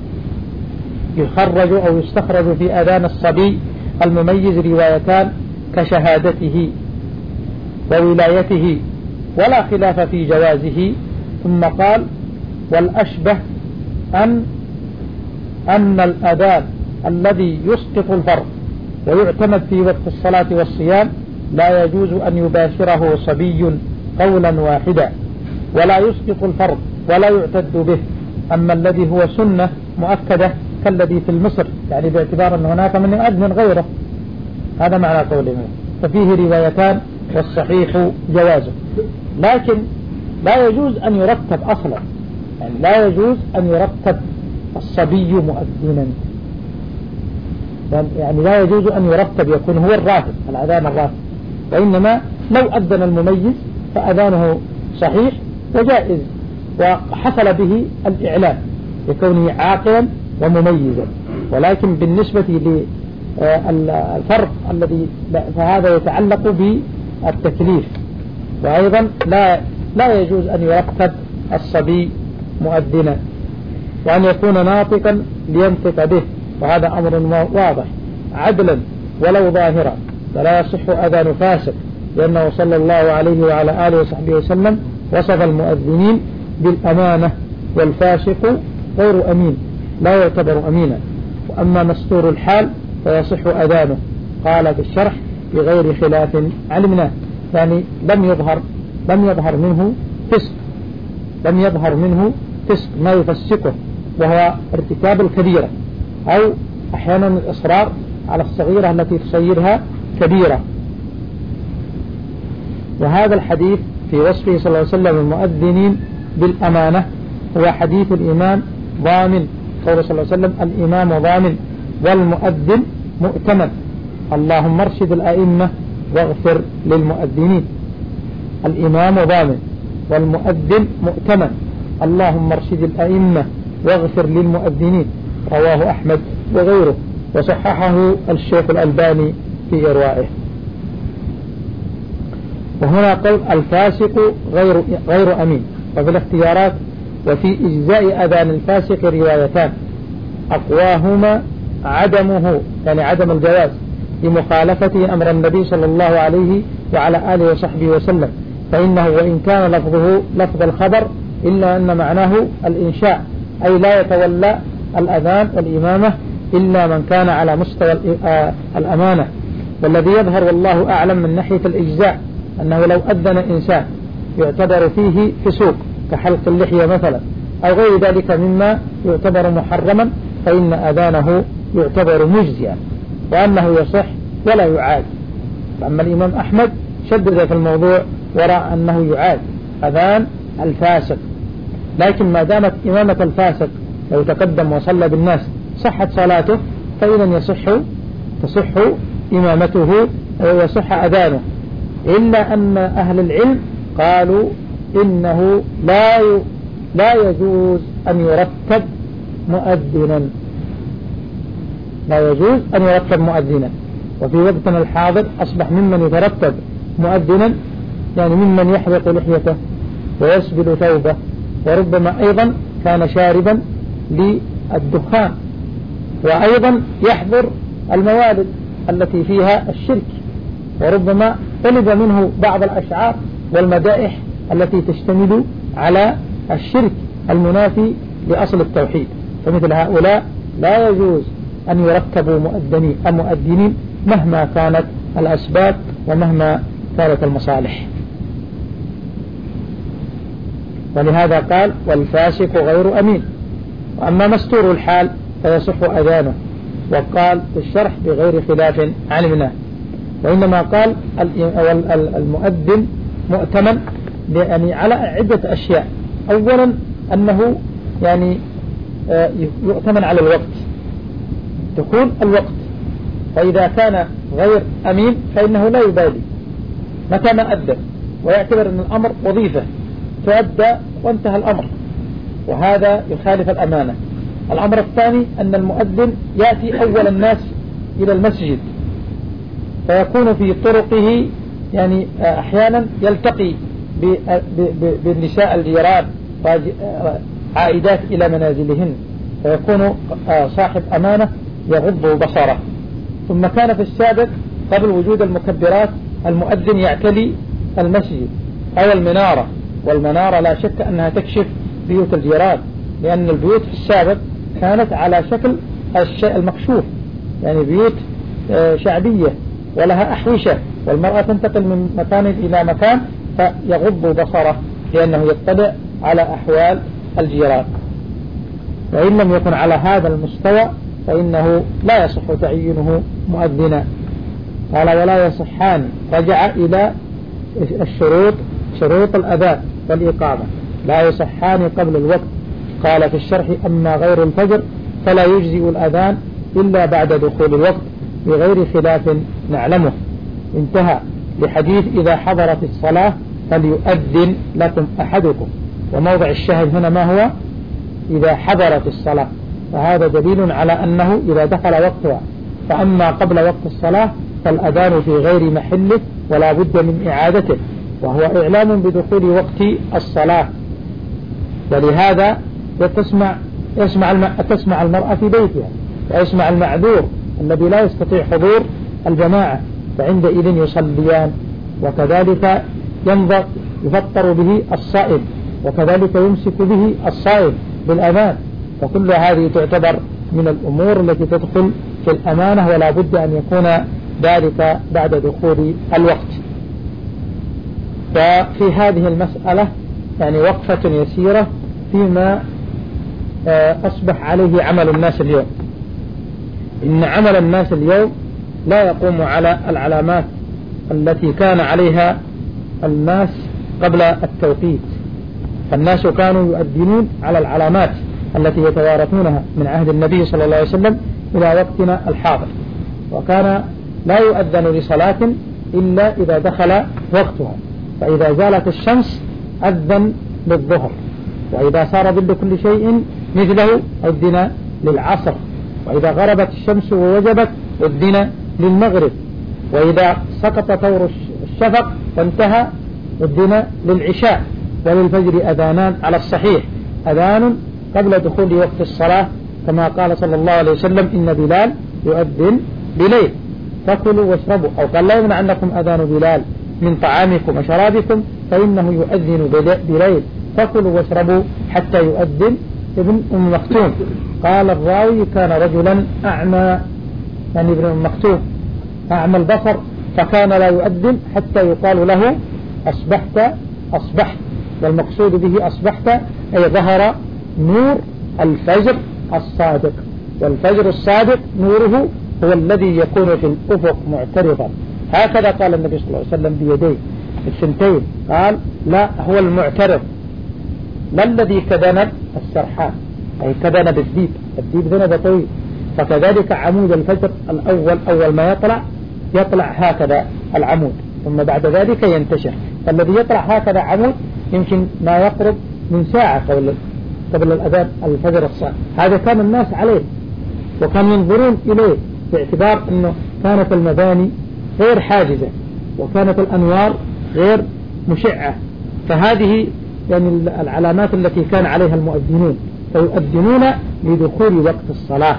[SPEAKER 1] يخرج أو يستخرج في أذان الصبي المميز روايتان كشهادته وولايته، ولا خلاف في جوازه. ثم قال: والأشبه أن أن الأذان الذي يسقط الفرض ويعتمد في وقت الصلاة والصيام لا يجوز أن يباشره صبي قولا واحدا، ولا يسقط الفرض ولا يعتد به. أما الذي هو سنة مؤكدة كالذي في مصر، يعني باعتبار أن هناك من يؤذن غيره، هذا معنى قوله. ففيه روايتان والصحيح جوازه، لكن لا يجوز أن يرتب أصلا، يعني لا يجوز أن يرتب الصبي مؤذنا، يعني لا يجوز أن يرتب يكون هو الراتب الأذان الراتب، وإنما لو أذن المميز فأذانه صحيح وجائز، وحصل به الإعلان لكونه عاقلا ومميزا. ولكن بالنسبة للفرق الذي فهذا يتعلق بالتكليف، وأيضا لا لا يجوز أن يرتب الصبي مؤذنا، وأن يكون ناطقا لينطق به، وهذا أمر واضح عدلا ولو ظاهرا. فلا يصح أذان فاسق، لأنه صلى الله عليه وعلى آله وصحبه وسلم وصف المؤذنين بالأمانة، والفاسق غير أمين لا يعتبر أمينا. وأما مستور الحال فيصح أذانه. قال في الشرح: بغير خلاف علمناه، يعني لم يظهر لم يظهر منه فسق لم يظهر منه فسق ما يفسقه، وهو ارتكاب الكبيرة، أو أحيانا الإصرار على الصغيرة التي تصيرها كبيرة. وهذا الحديث في وصفه صلى الله عليه وسلم المؤذنين بالأمانة هو حديث الإمام ضامن، قول صلى الله عليه وسلم: الإمام ضامن والمؤذن مؤتمن، اللهم ارشد الأئمة واغفر للمؤذنين. الإمام ضامن والمؤذن مؤتمن، اللهم ارشد الأئمة واغفر للمؤذنين. رواه أحمد وغيره، وصححه الشيخ الألباني في إروائه. وهنا قول: الفاسق غير غير أمين. وفي الاختيارات: وفي إجزاء أذان الفاسق روايتان، أقواهما عدمه، يعني عدم الجواز، لمخالفته أمر النبي صلى الله عليه وعلى آله وصحبه وسلم، فإنه وإن كان لفظه لفظ الخبر إلا أن معناه الإنشاء، أي لا يتولى الأذان والإمامة إلا من كان على مستوى الأمانة. والذي يظهر والله أعلم من ناحية الإجزاء أنه لو أذن إنسان يعتبر فيه فسوق كحلق اللحية مثلا أو غير ذلك مما يعتبر محرما، فإن أذانه يعتبر مجزئا، وأنه يصح ولا يعاد. أما الإمام أحمد شدد في الموضوع ورأى أنه يعاد أذان الفاسق، لكن ما دامت إمامة الفاسق لو تقدم وصلى بالناس صحت صلاته، فإذا يصح تصح إمامته ويصح أذانه. إلا أن أهل العلم قالوا إنه لا لا يجوز أن يرتب مؤذنا لا يجوز أن يرتب مؤذنا وفي وقتنا الحاضر أصبح ممن يترتب مؤذنا يعني ممن يحلق لحيته ويسبل ثوبه، وربما أيضا كان شاربا للدخان، وأيضا يحضر الموالد التي فيها الشرك، وربما طلب منه بعض الأشعار والمدائح التي تشتمل على الشرك المنافي لأصل التوحيد. فمثل هؤلاء لا يجوز أن يركبوا مؤذنين المؤذنين مهما كانت الأسباب ومهما كانت المصالح. ولهذا قال: والفاسق غير أمين. وأما مستور الحال فيصح أذانه. وقال في الشرح: بغير خلاف علمناه. وإنما قال المؤذن مؤتمن يعني على عدة أشياء. أولا أنه يعني يؤتمن على الوقت، دخول الوقت، وإذا كان غير أمين فإنه لا يبالي متى ما أدى، ويعتبر أن الأمر وظيفة تؤدى وانتهى الأمر، وهذا يخالف الأمانة. الأمر الثاني أن المؤذن يأتي أول الناس إلى المسجد، فيكون في طرقه يعني أحيانا يلتقي بالنساء الجيران عائدات إلى منازلهن، فيكون صاحب أمانة يغض بصره. ثم كان في السابق قبل وجود المكبرات المؤذن يعتلي المسجد أو المنارة، والمنارة لا شك أنها تكشف بيوت الجيران، لأن البيوت في السابق كانت على شكل الشيء المكشوف، يعني بيوت شعبية ولها أحوشة، والمرأة تنتقل من مكان إلى مكان فيغض بصره لأنه يطلع على أحوال الجيران. وإن لم يكن على هذا المستوى فإنه لا يصح تعيينه مؤذنا. قال ولا يصحان، رجع إلى الشروط، شروط الأذان والإقامة لا يصحان قبل الوقت. قال في الشرح أما غير الفجر فلا يجزئ الأذان إلا بعد دخول الوقت بغير خلاف نعلمه. انتهى. لحديث إذا حضرت الصلاة فليؤذن لكم أحدكم، وموضع الشاهد هنا ما هو؟ إذا حضرت الصلاة، فهذا دليل على أنه إذا دخل وقتها. فأما قبل وقت الصلاة فالأذان في غير محله ولا بد من إعادته، وهو إعلام بدخول وقت الصلاة. ولهذا تسمع يسمع تسمع المرأة في بيتها، ويسمع المعذور الذي لا يستطيع حضور الجماعة، فعندئذ يصليان. وكذلك ينظر يفطر به الصائم، وكذلك يمسك به الصائم بالأذان. فكل هذه تعتبر من الأمور التي تدخل في الأمانة، ولا بد أن يكون ذلك بعد دخول الوقت. ففي هذه المسألة يعني وقفة يسيرة فيما أصبح عليه عمل الناس اليوم. إن عمل الناس اليوم لا يقوم على العلامات التي كان عليها الناس قبل التوقيت. فالناس كانوا يؤذنون على العلامات التي يتوارثونها من عهد النبي صلى الله عليه وسلم إلى وقتنا الحاضر، وكان لا يؤذن لصلاة إلا إذا دخل وقتها. فإذا زالت الشمس أذن للظهر، وإذا صار ظل كل شيء مثله أذن للعصر، وإذا غربت الشمس ووجبت أذن للمغرب، وإذا سقط طور الشفق وانتهى أذن للعشاء. وللفجر أذانان على الصحيح، أذان قبل دخول وقت الصلاة كما قال صلى الله عليه وسلم إن بلال يؤذن بليل فكلوا واشربوا، أو قال لا يمنع عنكم أذان بلال من طعامكم وشرابكم فإنه يؤذن بليل فكلوا واشربوا حتى يؤذن ابن أم مكتوم. قال الراوي كان رجلا أعمى، يعني ابن أم مكتوم أعمى البصر، فكان لا يؤذن حتى يقال له أصبحت أصبحت، والمقصود به أصبحت أي ظهر نور الفجر الصادق. والفجر الصادق نوره هو الذي يكون في الأفق معترضا، هكذا قال النبي صلى الله عليه وسلم بيديه الثنتين، قال لا هو المعترض، لا الذي كذنب السرحان، أي كذنب الديب، الديب ذنب طويل. فكذلك عمود الفجر الأول أول ما يطلع يطلع هكذا العمود، ثم بعد ذلك ينتشر. فالذي يطلع هكذا عمود يمكن ما يقرب من ساعة قبل قبل الأذان الفجر الصادق. هذا كان الناس عليه، وكانوا ينظرون إليه باعتبار أنه كانت المباني غير حاجزة، وكانت الأنوار غير مشعة. فهذه يعني العلامات التي كان عليها المؤذنون، فيؤذنون لدخول وقت الصلاة.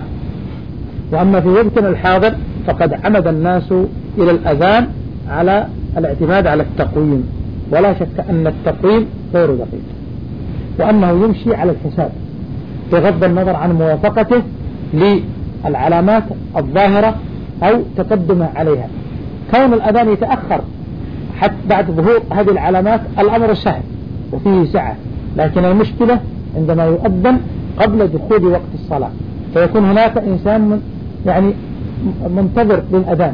[SPEAKER 1] وأما في وقتنا الحاضر فقد عمد الناس إلى الأذان على الاعتماد على التقويم، ولا شك أن التقويم غير دقيق، وأنه يمشي على الحساب بغض النظر عن موافقته للعلامات الظاهرة أو تقدمه عليها. كون الأذان يتأخر حتى بعد ظهور هذه العلامات الأمر سهل وفيه سعة، لكن المشكلة عندما يؤذن قبل دخول وقت الصلاة، فيكون هناك إنسان يعني منتظر للأذان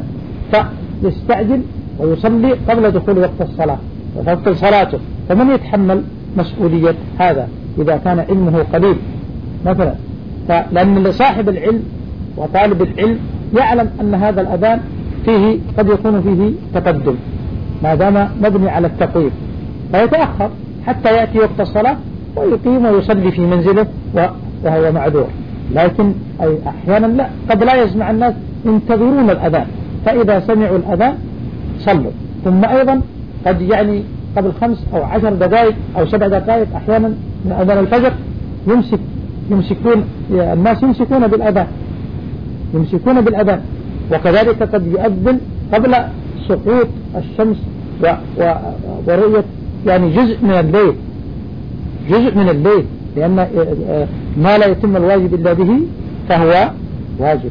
[SPEAKER 1] فيستعجل ويصلي قبل دخول وقت الصلاة وتبطل صلاته. فمن يتحمل مسؤولية هذا إذا كان علمه قليل مثلا؟ لأن صاحب العلم وطالب العلم يعلم أن هذا الأذان فيه قد يكون فيه تقدم ما دام مبني على التقويم، فيتأخر حتى يأتي وقت الصلاة ويقيم ويصلي في منزله وهو معذور. لكن أي أحيانا لا، قد لا يسمع الناس ينتظرون الأذان، فإذا سمعوا الأذان صلوا. ثم أيضا قد يعني قبل خمس أو عشر دقائق أو سبع دقائق أحيانا من أذان الفجر يمسك يمسكون الناس يمسكون بالأذان يمسكون بالأذان وكذلك قد يؤذن قبل سقوط الشمس و و ورؤية يعني جزء من الليل جزء من الليل لأن ما لا يتم الواجب إلا به فهو واجب.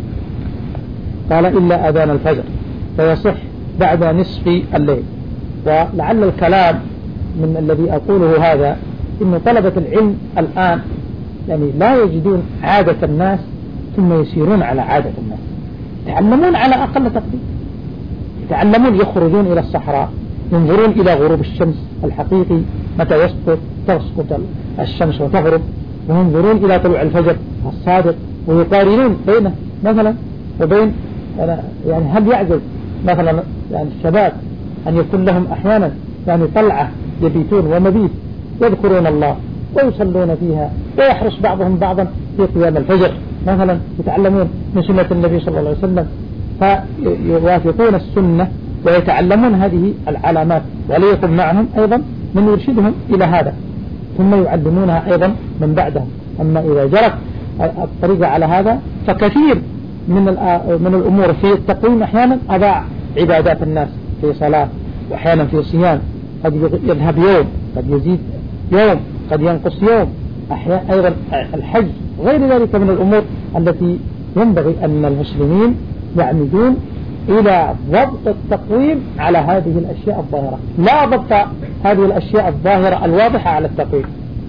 [SPEAKER 1] قال إلا أذان الفجر فيصح بعد نصف الليل. ولعل الكلام من الذي أقوله هذا إن طلبة العلم الآن يعني لا يجدون عادة الناس ثم يسيرون على عادة الناس، يتعلمون على أقل تقدير، يتعلمون يخرجون إلى الصحراء ينظرون إلى غروب الشمس الحقيقي متى يسقط تسقط الشمس وتغرب، وينظرون إلى طلوع الفجر الصادق ويقارنون بينه مثلا وبين يعني هل يعجز مثلا يعني الشباب أن يكون لهم أحيانا يعني طلعة يبيتون ومبيت يذكرون الله ويصلون فيها ويحرص بعضهم بعضا في قيام الفجر مثلا يتعلمون من سنة النبي صلى الله عليه وسلم فيوافقون السنة ويتعلمون هذه العلامات، وليكن معهم أيضا من يرشدهم إلى هذا ثم يعلمونها أيضا من بعدهم. أما إذا جرت الطريقة على هذا فكثير من من الأمور في التقويم أحيانا أضاع عبادات الناس في صلاة وأحيانا في صيام، قد يذهب يوم قد يزيد يوم قد ينقص يوم، أحيانا أيضا الحج غير ذلك من الأمور التي ينبغي أن المسلمين يعمدون إلى ضبط التقويم على هذه الأشياء الظاهرة، لا ضبط هذه الأشياء الظاهرة الواضحة على التقويم.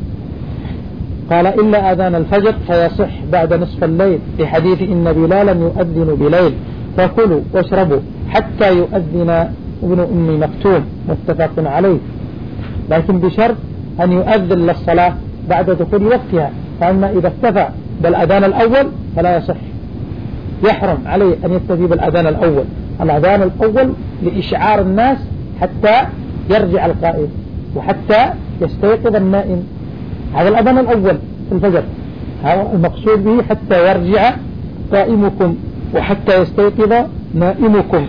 [SPEAKER 1] قال إلا أذان الفجر فيصح بعد نصف الليل في إن بلالا يؤذن بليل فكلوا واشربوا حتى يؤذن ابن أم مكتوم متفق عليه، لكن بشرط أن يؤذن للصلاة بعد دخول وقتها، فأما إذا اكتفى بالأذان الأول فلا يصح، يحرم عليه أن يكتفي بالأذان الأول. الأذان الأول لإشعار الناس حتى يرجع القائم وحتى يستيقظ النائم، هذا الأذان الأول في الفجر، هذا المقصود به حتى يرجع قائمكم وحتى يستيقظ نائمكم.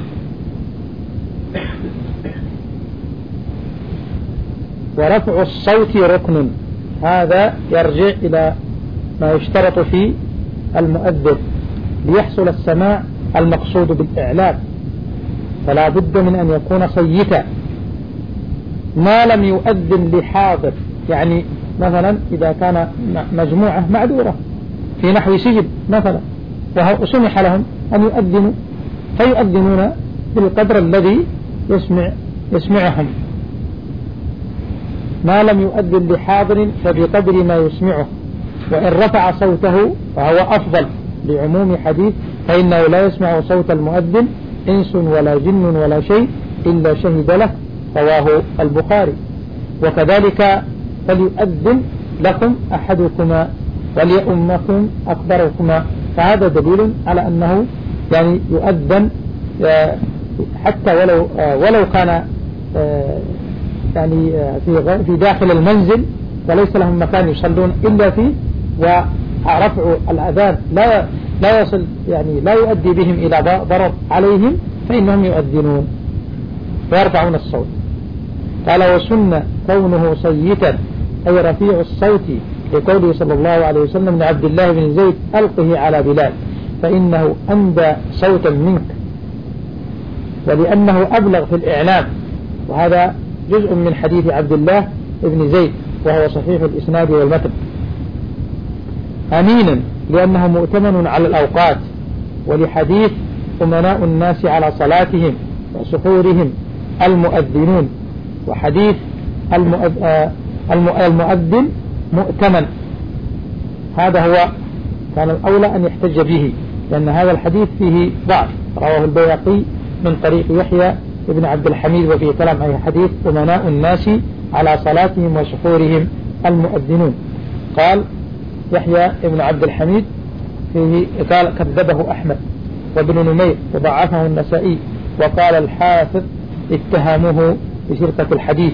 [SPEAKER 1] ورفع الصوت ركن، هذا يرجع إلى ما يشترط في المؤذن ليحصل السماع المقصود بالإعلام، فلا بد من أن يكون صيتا ما لم يؤذن لحاضر، يعني مثلا إذا كان مجموعة معذورة في نحو سجن مثلا وسمح لهم أن يؤذنوا فيؤذنون بالقدر الذي يسمع يسمعهم، ما لم يؤذن لحاضر فبقدر ما يسمعه، وإن رفع صوته فهو أفضل لعموم حديث فإنه لا يسمع صوت المؤذن إنس ولا جن ولا شيء إلا شهد له، رواه البخاري. وكذلك فليؤذن لكم أحدكما وليؤمكم أكبركما، فهذا دليل على أنه يعني يؤذن حتى ولو ولو كان يعني في في داخل المنزل وليس لهم مكان يصلون إلا فيه، ورفع الأذان لا لا يصل يعني لا يؤدي بهم إلى ضرر عليهم فإنهم يؤذنون ويرفعون الصوت. قال وسن كونه صيتا أي رفيع الصوت لقوله صلى الله عليه وسلم لعبد الله بن زيد ألقه على بلال فإنه أندى صوتا منك، ولأنه أبلغ في الإعلام، وهذا جزء من حديث عبد الله بن زيد وهو صحيح الإسناد والمتن. أمينا لأنه مؤتمن على الأوقات، ولحديث أمناء الناس على صلاتهم وسحورهم المؤذنون، وحديث المؤذن مؤتمن، هذا هو كان الأولى أن يحتج به لأن هذا الحديث فيه ضعف، رواه البيهقي من طريق يحيى ابن عبد الحميد وفيه كلام أي حديث أمناء الناس على صلاتهم وسحورهم المؤذنون. قال يحيى ابن عبد الحميد فيه قال كذبه أحمد وابن نمير وضعفه النسائي، وقال الحافظ اتهموه بسرقة الحديث،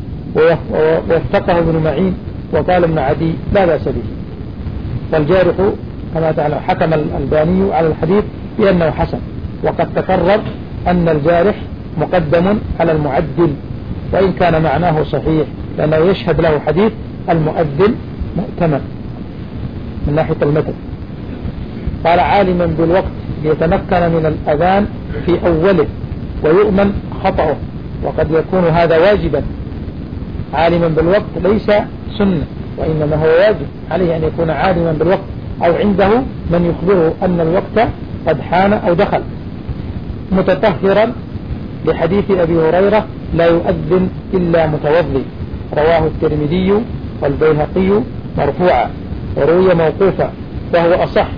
[SPEAKER 1] ووثقه ابن معين وقال ابن عدي لا بأس به. والجارح كما تعلم حكم الألباني على الحديث بأنه حسن، وقد تقرر أن الجارح مقدم على المعدل، وإن كان معناه صحيح لأنه يشهد له حديث المؤذن مؤتمن من ناحية المتن. قال عالما بالوقت ليتمكن من الأذان في أوله ويؤمن خطأه، وقد يكون هذا واجبا. عالما بالوقت ليس سنة، وإنما هو واجب عليه أن يكون عالما بالوقت أو عنده من يخبره أن الوقت قد حان أو دخل. متطهرا لحديث أبي هريرة لا يؤذن إلا متوضي، رواه الترمذي والبيهقي مرفوعا، وروي موقوفا وهو أصح.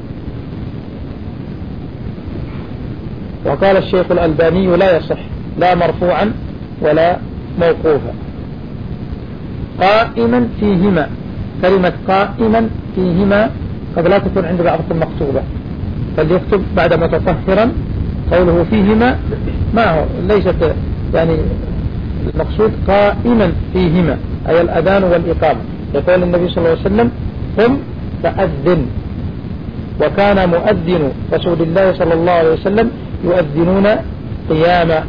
[SPEAKER 1] وقال الشيخ الألباني لا يصح لا مرفوعا ولا موقوفا. قائما فيهما، كلمة قائما فيهما قد لا تكون عند بعضكم مقصودة، فليكتب بعد متطهرا قوله فيهما ما هو ليست يعني المقصود قائما فيهما، أي الأذان والإقامة. يقول النبي صلى الله عليه وسلم قم فأذن، وكان مؤذن رسول الله صلى الله عليه وسلم يؤذنون قياما.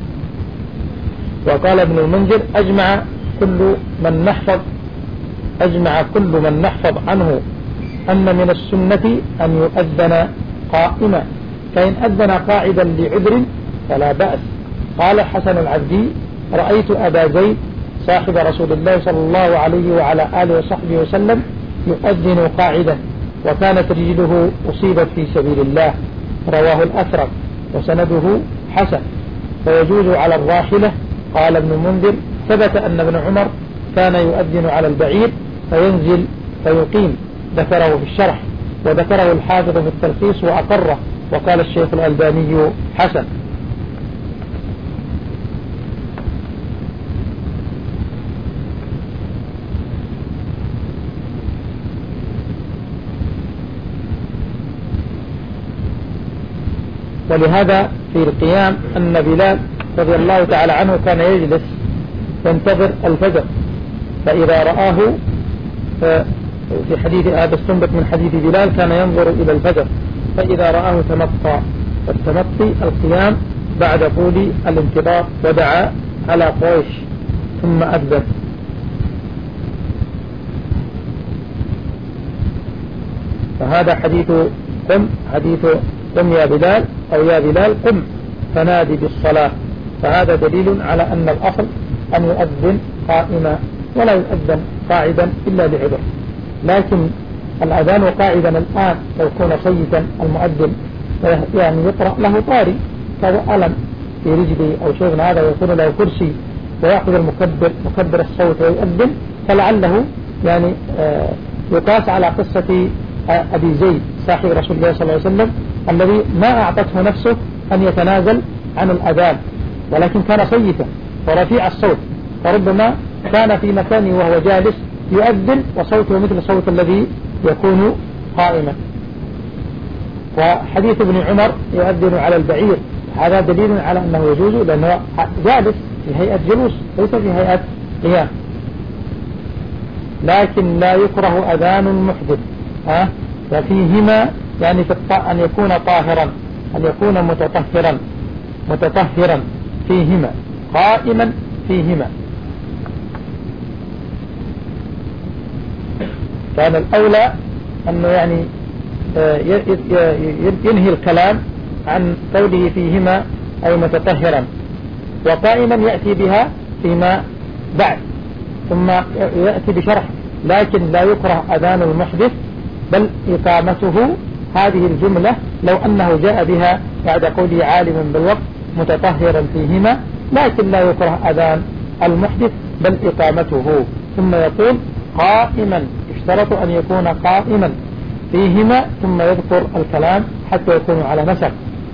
[SPEAKER 1] وقال ابن المنذر أجمع كل من نحفظ أجمع كل من نحفظ عنه أن من السنة أن يؤذن قائما، فإن أذن قاعدا لعذر فلا بأس. قال حسن العبدي رأيت أبا زيد صاحب رسول الله صلى الله عليه وعلى آله وصحبه وسلم يؤذن قاعدا، وكانت رجله أصيبت في سبيل الله، رواه الأثرم وسنده حسن، فيجوز على الراحلة. قال ابن المنذر ثبت أن ابن عمر كان يؤذن على البعير فينزل فيقيم، ذكره في الشرح، وذكره الحافظ في التلخيص وأقره، وقال الشيخ الألباني حسن. ولهذا في القيام أن بلال رضي الله تعالى عنه كان يجلس ينتظر الفجر، فإذا رآه في حديث هذا استنبط من حديث بلال كان ينظر إلى الفجر، فإذا رآه تمطى، والتمطي القيام بعد طول الانتظار، ودعا على قريش ثم أذن. فهذا حديث قم، حديث قم يا بلال أو يا بلال قم فنادي بالصلاة، فهذا دليل على أن الأصل أن يؤذن قائما ولا يؤذن قاعدا إلا لعذر. لكن الأذان قاعدا الآن لو كان صيتا المؤذن يعني يقرأ له طاري كألم في رجله أو شيء من هذا، يكون له كرسي ويأخذ المكبر مكبر الصوت ويؤذن، فلعله يعني آه يقاس على قصة آه أبي زيد صاحب رسول الله صلى الله عليه وسلم الذي ما أعطته نفسه أن يتنازل عن الأذان، ولكن كان صيتا ورفيع الصوت، فربما كان في مكانه وهو جالس يؤذن وصوته مثل صوت الذي يكون قائما. وحديث ابن عمر يؤذن على البعير هذا دليل على أنه يجوز، لأنه جالس في هيئة جلوس ليس في هيئة قيام. لكن لا يكره أذان المحدث، ها وفيهما يعني في أن يكون طاهرا، أن يكون متطهرا متطهرا فيهما، قائما فيهما. كان الأولى أنه يعني ينهي الكلام عن قوله فيهما أي متطهرا، وقائما يأتي بها فيما بعد ثم يأتي بشرح. لكن لا يكره أذان المحدث بل إقامته، هذه الجملة لو أنه جاء بها بعد قوله عالما بالوقت متطهرا فيهما، لكن لا يكره أذان المحدث بل إقامته. ثم يقول قائما، اشترط أن يكون قائما فيهما، ثم يذكر الكلام حتى يكون على نسق.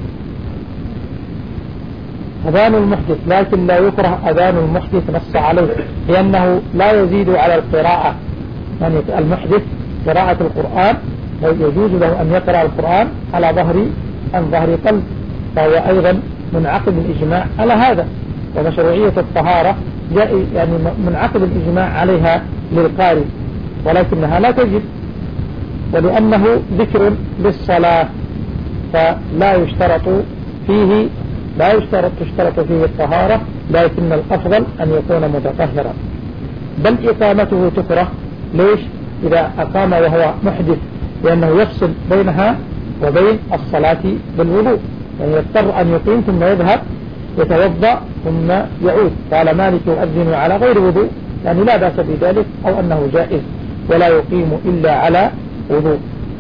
[SPEAKER 1] أذان المحدث، لكن لا يكره أذان المحدث نص عليه، لأنه لا يزيد على القراءة. يعني المحدث قراءة القرآن يجوز له أن يقرأ القرآن على ظهر عن ظهر قلب، فهو أيضا منعقد الإجماع على هذا. ومشروعية الطهارة جاء يعني منعقد الإجماع عليها للقارئ، ولكنها لا تجب، ولأنه ذكر للصلاة فلا يشترط فيه لا يشترط تشترط فيه الطهارة، لكن الأفضل أن يكون متطهرا. بل إقامته تكره. ليش؟ إذا أقام وهو محدث، لأنه يفصل بينها وبين الصلاة بالوضوء، يعني يضطر أن يقيم ثم يذهب يتوضأ ثم يعود. قال مالك يؤذن على غير وضوء، يعني لا بأس بذلك، أو أنه جائز ولا يقيم إلا على وضوء.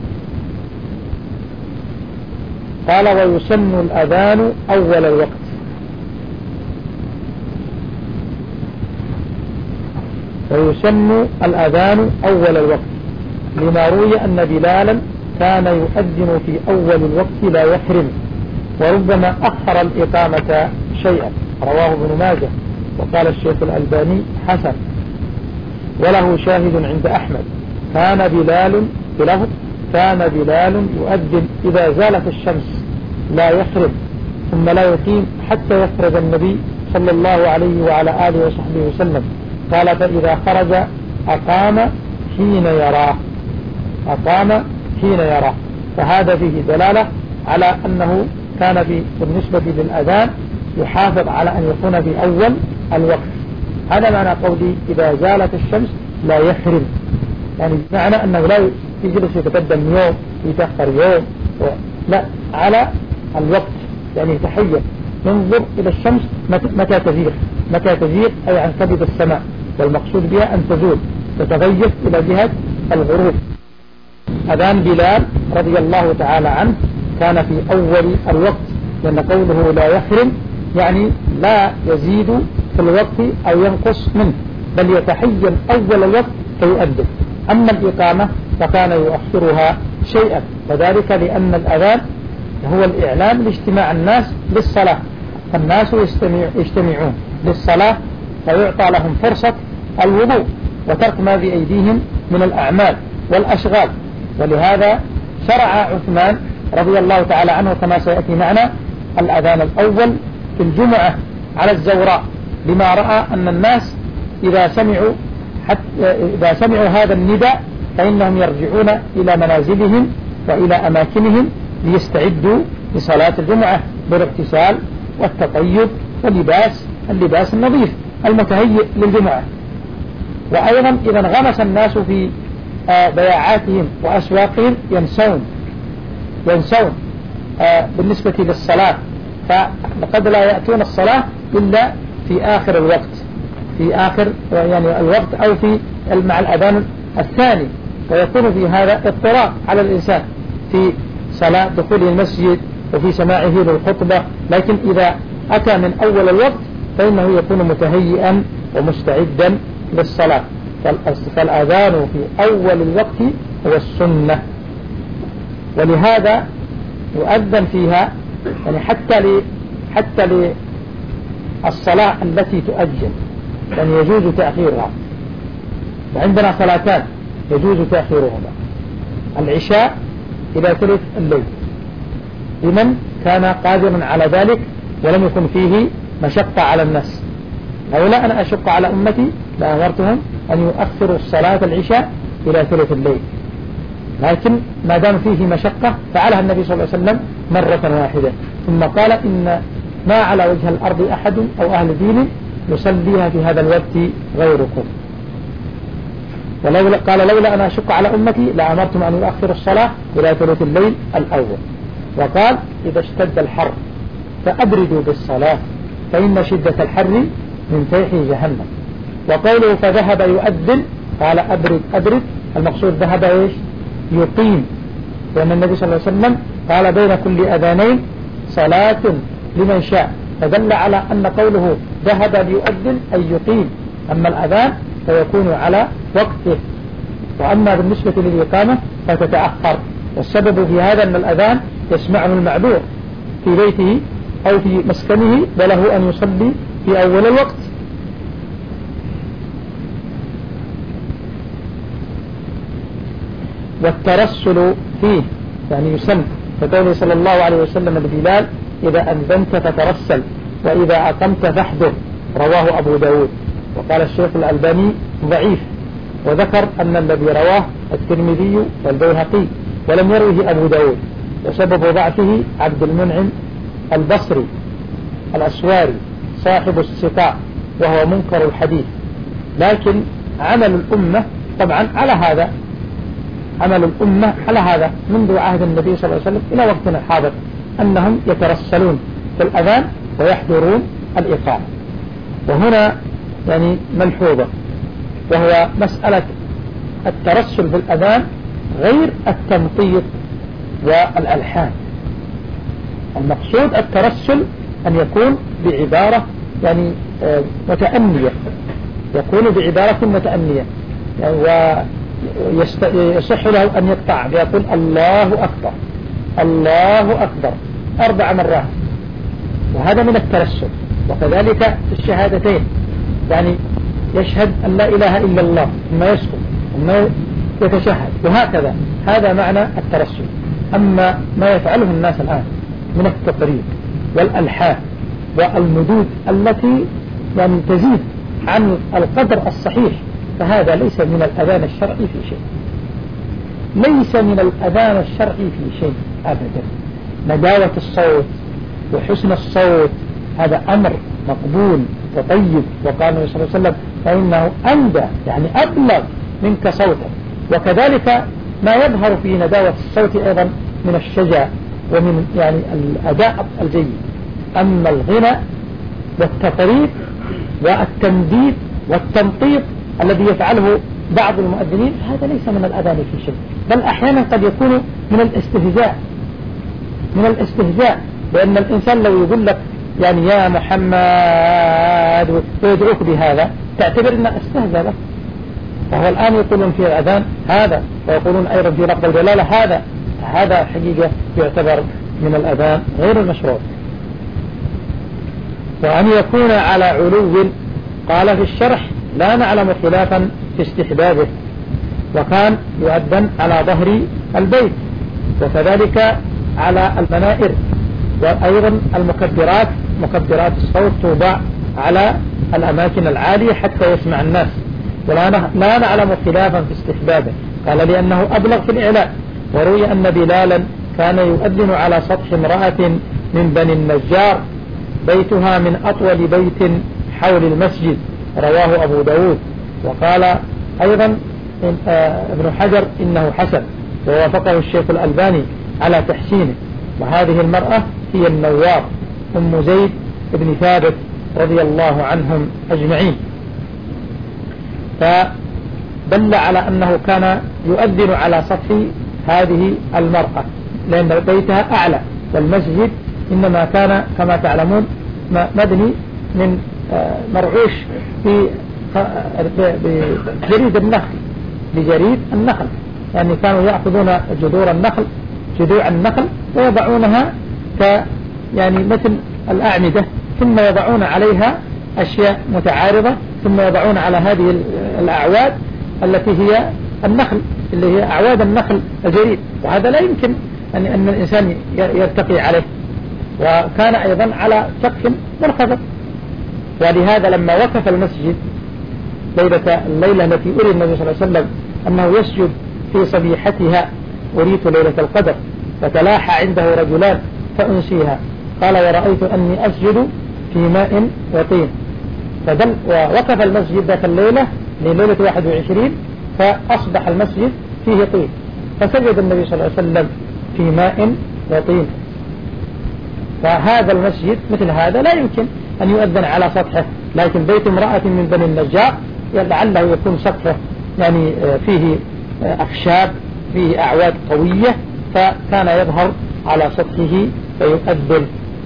[SPEAKER 1] قال ويسن الأذان أول الوقت. ويسن الأذان أول الوقت لما روي أن بلالا كان يؤذن في أول الوقت لا يحرم، وربما أخر الإقامة شيئا، رواه ابن ماجه، وقال الشيخ الألباني حسن. وله شاهد عند أحمد كان بلال بلفظ كان بلال يؤذن إذا زالت الشمس لا يحرم ثم لا يقيم حتى يخرج النبي صلى الله عليه وعلى آله وصحبه وسلم. قال فإذا خرج أقام حين يراه أقام حين يراه فهذا فيه دلالة على أنه كان بالنسبة للأذان يحافظ على أن يكون في أول الوقت. هذا معنى قولي إذا زالت الشمس لا يحرم، يعني معنى أنه لا يجلس يتقدم يوم يتأخر يوم، لا، على الوقت، يعني يتحيز ينظر إلى الشمس متى تزيغ متى تزيغ أي عن كبد السماء، والمقصود بها أن تزول تتغيث إلى جهة الغروب. أذان بلال رضي الله تعالى عنه كان في أول الوقت، لأن قوله لا يحرم يعني لا يزيد في الوقت أو ينقص منه، بل يتحين أول الوقت فيؤذن. أما الإقامة فكان يؤخرها شيئا، وذلك لأن الأذان هو الإعلام لاجتماع الناس للصلاة، فالناس يجتمع يجتمعون للصلاة فيعطى لهم فرصة الوضوء وترك ما في أيديهم من الأعمال والأشغال. ولهذا شرع عثمان رضي الله تعالى عنه كما سيأتي معنا الأذان الأول في الجمعة على الزوراء، لما رأى أن الناس إذا سمعوا حتى إذا سمعوا هذا النداء فإنهم يرجعون إلى منازلهم وإلى أماكنهم ليستعدوا لصلاة الجمعة بالاغتسال والتطيب واللباس اللباس النظيف المتهيئ للجمعة. وأيضا إذا انغمس الناس في بياعاتهم وأسواقهم ينسون ينسون بالنسبة للصلاة، فقد لا يأتون الصلاة إلا في آخر الوقت في آخر يعني الوقت أو في مع الأذان الثاني، ويكون في هذا اضطراب على الإنسان في صلاة دخول المسجد وفي سماعه للخطبة. لكن إذا أتى من أول الوقت فإنه يكون متهيئا ومستعدا للصلاة. فالأذان في أول الوقت هو السنة، ولهذا يؤذن فيها يعني حتى ل حتى للصلاة التي تؤجل، يعني يجوز تأخيرها. وعندنا صلاتان يجوز تأخيرهما: العشاء إلى ثلث الليل لمن كان قادرا على ذلك ولم يكن فيه مشقة على الناس. لولا أن أشق على أمتي لأمرتهم أن يؤخروا الصلاة العشاء إلى ثلث الليل، لكن ما دام فيه مشقة فعلها النبي صلى الله عليه وسلم مرة واحدة، ثم قال إن ما على وجه الأرض أحد أو أهل دين يصليها في هذا الوقت غيركم. ولولا قال لولا أن أشق على أمتي لأمرتم أن يؤخروا الصلاة إلى ثلث الليل الأول. وقال إذا اشتد الحر فأبردوا بالصلاة فإن شدة الحر من فيح جهنم. وقوله فذهب يؤذن قال أبرد أبرد، المقصود ذهب إيش؟ يقيم، لأن النبي صلى الله عليه وسلم قال بين كل أذانين صلاة لمن شاء، فدل على أن قوله ذهب ليؤذن أي يقيم. أما الأذان فيكون على وقته، وأما بالنسبة للإقامة فتتأخر. والسبب في هذا أن الأذان يسمعه المعذور في بيته أو في مسكنه وله أن يصلي في أول الوقت. والترسل فيه يعني يسن فقوله صلى الله عليه وسلم لبلال: إذا أذنت فترسل وإذا أقمت فاحذر، رواه أبو داود. وقال الشيخ الألباني ضعيف، وذكر أن الذي رواه الترمذي والبيهقي ولم يروه أبو داود، وسبب ضعفه عبد المنعم البصري الأسواري صاحب السقاء، وهو منكر الحديث. لكن عمل الأمة طبعا على هذا، عمل الأمة على هذا منذ عهد النبي صلى الله عليه وسلم إلى وقتنا الحاضر، أنهم يترسلون في الأذان ويحضرون الإقامة. وهنا يعني ملحوظة، وهو مسألة الترسل في الأذان غير التمطيط والألحان. المقصود الترسل أن يكون بعبارة يعني متأنية، يكون بعبارة متأنية، ويصح له أن يقطع فيقول الله أكبر الله أكبر أربع مرات، وهذا من الترسل. وكذلك الشهادتين، يعني يشهد أن لا إله إلا الله ثم يسكت ثم يتشهد، وهكذا. هذا معنى الترسل. أما ما يفعله الناس الآن من التقريب والألحان والمدود التي يعني تزيد عن القدر الصحيح، فهذا ليس من الأذان الشرعي في شيء، ليس من الأذان الشرعي في شيء أبدا. نداوة الصوت وحسن الصوت هذا أمر مقبول وطيب، وقال النبي صلى الله عليه وسلم: فإنه أندى يعني أبلغ منك صوتا. وكذلك ما يظهر في نداوة الصوت أيضا من الشجع ومن يعني الأداء الجيد. أما الغنى والتطريب والتمديد والتمطيط الذي يفعله بعض المؤذنين هذا ليس من الأذان في شيء، بل أحيانا قد يكون من الاستهزاء، من الاستهزاء. لأن الإنسان لو يقول لك يعني يا محمد ويدعوك بهذا تعتبر أنه استهزأ له. فهو الآن يقولون في الأذان هذا، ويقولون أيضا في لفظ الجلالة هذا، هذا حقيقة يعتبر من الأذان غير المشروع. وأن يكون على علو، قال في الشرح: لا نعلم خلافا في استحبابه، وكان يؤذن على ظهر البيت، وكذلك على المنائر، وأيضا المكبرات مكبرات الصوت توضع على الأماكن العالية حتى يسمع الناس. ولا لا نعلم خلافا في استحبابه، قال لأنه أبلغ في الإعلاء. وروي أن بلالا كان يؤذن على سطح امرأة من بني النجار بيتها من أطول بيت حول المسجد، رواه أبو داود. وقال أيضا ابن حجر إنه حسن، ووافقه الشيخ الألباني على تحسينه. وهذه المرأة هي النوار أم زيد بن ثابت رضي الله عنهم أجمعين. فدل على أنه كان يؤذن على سطح هذه المرأة، لأن بيتها أعلى، والمسجد إنما كان كما تعلمون مبني من مرعوش بجريد النخل، بجريد النخل، يعني كانوا يأخذون جذور النخل جذوع النخل ويضعونها ك يعني مثل الأعمدة، ثم يضعون عليها أشياء متعارضة، ثم يضعون على هذه الأعواد التي هي النخل، اللي هي أعواد النخل الجريد. وهذا لا يمكن أن, أن الإنسان يرتقي عليه، وكان أيضا على سقف منخفض. ولهذا لما وقف المسجد ليلة الليلة التي أري النبي صلى الله عليه وسلم أنه يسجد في صبيحتها أريت ليلة القدر، فتلاحى عنده رجلان فأنسيها، قال: ورأيت أني أسجد في ماء وطين. فدل ووقف المسجد ذات الليلة لليلة واحد وعشرين، فأصبح المسجد فيه طين، فسجد النبي صلى الله عليه وسلم في ماء وطين. فهذا المسجد مثل هذا لا يمكن أن يؤذن على سطحه، لكن بيت امرأة من بني النجار لعله يكون سطحه يعني فيه أخشاب، فيه أعواد قوية، فكان يظهر على سطحه فيؤذن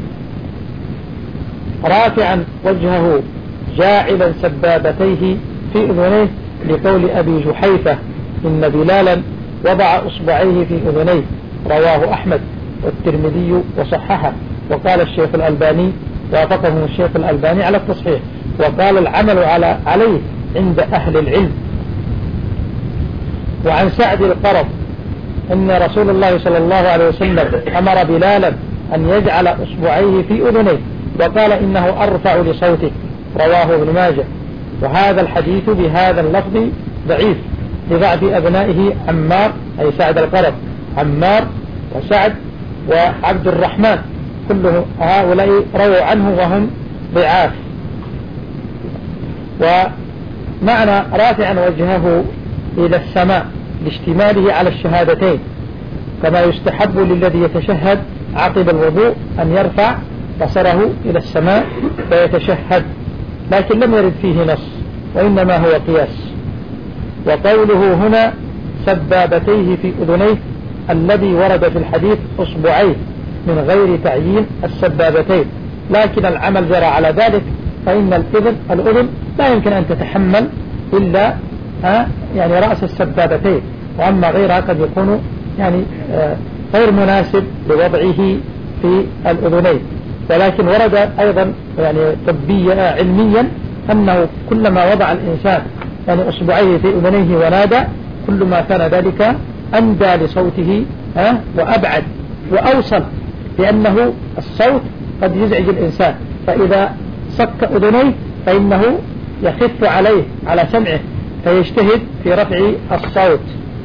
[SPEAKER 1] رافعا وجهه جاعلا سبابتيه في أذنيه، لقول أبي جحيفة: إن بلالا وضع أصبعيه في أذنيه، رواه أحمد والترمذي وصححه. وقال الشيخ الألباني وافقه الشيخ الألباني على التصحيح، وقال العمل على عليه عند أهل العلم. وعن سعد القرض إن رسول الله صلى الله عليه وسلم أمر بلالا أن يجعل أصبعيه في أذنيه وقال إنه أرفع لصوته، رواه ابن ماجه. وهذا الحديث بهذا اللفظ ضعيف لضعف أبنائه عمار أي سعد القرب، عمار وسعد وعبد الرحمن، كله هؤلاء رووا عنه وهم ضعاف. ومعنى رافعا وجهه إلى السماء لاشتماله على الشهادتين، كما يستحب للذي يتشهد عقب الوضوء أن يرفع بصره إلى السماء ويتشهد، لكن لم يرد فيه نص وإنما هو قياس. وقوله هنا سبابتيه في أذنيه الذي ورد في الحديث أصبعيه من غير تعيين السبابتين، لكن العمل جرى على ذلك، فإن الأذن الأذن لا يمكن أن تتحمل إلا ها يعني رأس السبابتين، وأما غيرها قد يكون يعني غير مناسب لوضعه في الأذنين. ولكن ورد أيضا يعني طبيا علميا أنه كلما وضع الإنسان يعني أصبعيه في أذنيه ونادى كل ما كان ذلك أندى لصوته ها وأبعد وأوصل، لأنه الصوت قد يزعج الإنسان، فإذا صك أذنيه فإنه يخف عليه على سمعه فيجتهد في رفع الصوت.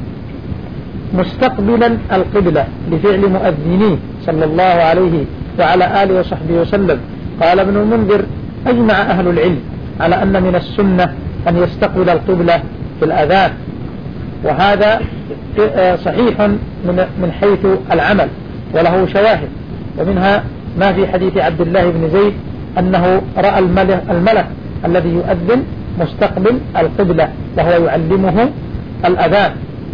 [SPEAKER 1] مستقبلا القبلة لفعل مؤذنيه صلى الله عليه وعلى آله وصحبه وسلم. قال ابن المنذر أجمع أهل العلم على أن من السنة أن يستقبل القبلة في الأذان، وهذا صحيح من حيث العمل وله شواهد، ومنها ما في حديث عبد الله بن زيد أنه رأى الملك, الملك الذي يؤذن مستقبل القبلة وهو يعلمه الأذان.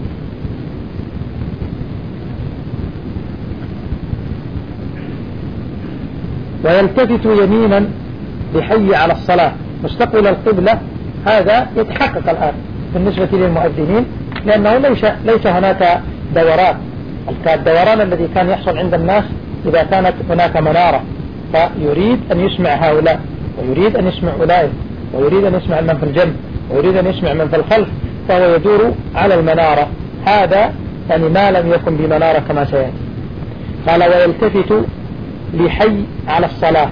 [SPEAKER 1] ويلتفت يمينا بحي على الصلاة مستقبل القبلة، هذا يتحقق الآن بالنسبة للمؤذنين، لأنه ليس, ليس هناك دوران، الدوران الذي كان يحصل عند الناس إذا كانت هناك منارة فيريد أن يسمع هؤلاء ويريد أن يسمع أولئك ويريد أن يسمع من في الجنب ويريد أن يسمع من في الخلف، فهو يدور على المنارة، هذا يعني ما لم يكن بمنارة كما سيأتي. قال ويلتفت لحي على الصلاة،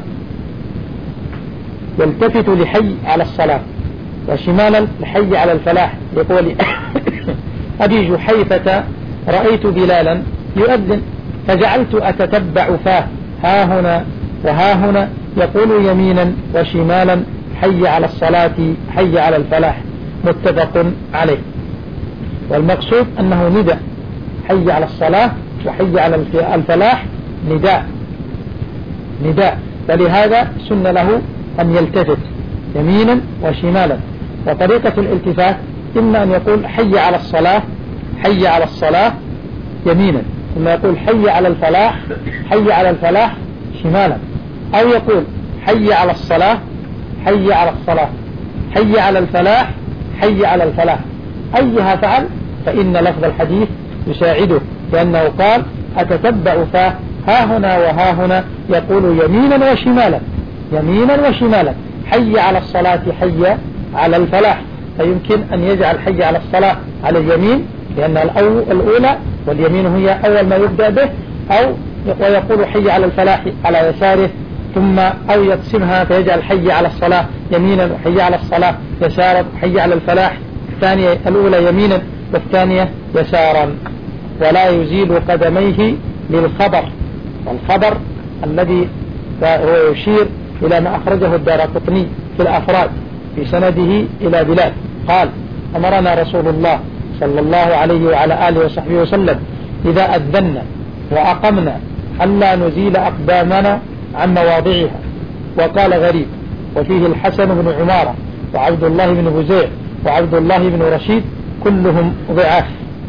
[SPEAKER 1] يلتفت لحي على الصلاة، وشمالا لحي على الفلاح، يقول أبي جحيفة رأيت بلالا يؤذن فجعلت أتتبع فاه ها هنا وها هنا يقول يمينا وشمالا حي على الصلاة حي على الفلاح، متفق عليه. والمقصود أنه نداء، حي على الصلاة وحي على الفلاح نداء نداء، فلهذا سن له أن يلتفت يمينا وشمالا. وطريقة الالتفات إما أن يقول حي على الصلاة حي على الصلاة يمينا، ثم يقول حي على الفلاح حي على الفلاح شمالا، أو يقول حي على الصلاة حي على الصلاة حي على الفلاح حي على الفلاح، أيها فعل فإن لفظ الحديث يساعده، لأنه قال أتتبع فاه ها هنا وها هنا يقول يمينا وشمالا يمينا وشمالا، حي على الصلاة حي على الفلاح، فيمكن أن يجعل حي على الصلاة على اليمين لأن الأولى واليمين هي أول ما يبدأ به، أو ويقول حي على الفلاح على يساره، ثم أو يقسمها فيجعل حي على الصلاة يمينا وحي على الصلاة يسارا، حي على الفلاح الثانية الأولى يمينا والثانية يسارا. ولا يزيل قدميه للخبر، والخبر الذي هو يشير إلى ما أخرجه الدارقطني في الأفراد في سنده إلى بلال قال أمرنا رسول الله صلى الله عليه وعلى آله وصحبه وسلم إذا أذنا وأقمنا ألا نزيل أقدامنا عن مواضعها. وقال غريب، وفيه الحسن بن عمارة وعبد الله بن بزيع وعبد الله بن رشيد كلهم ضعاف.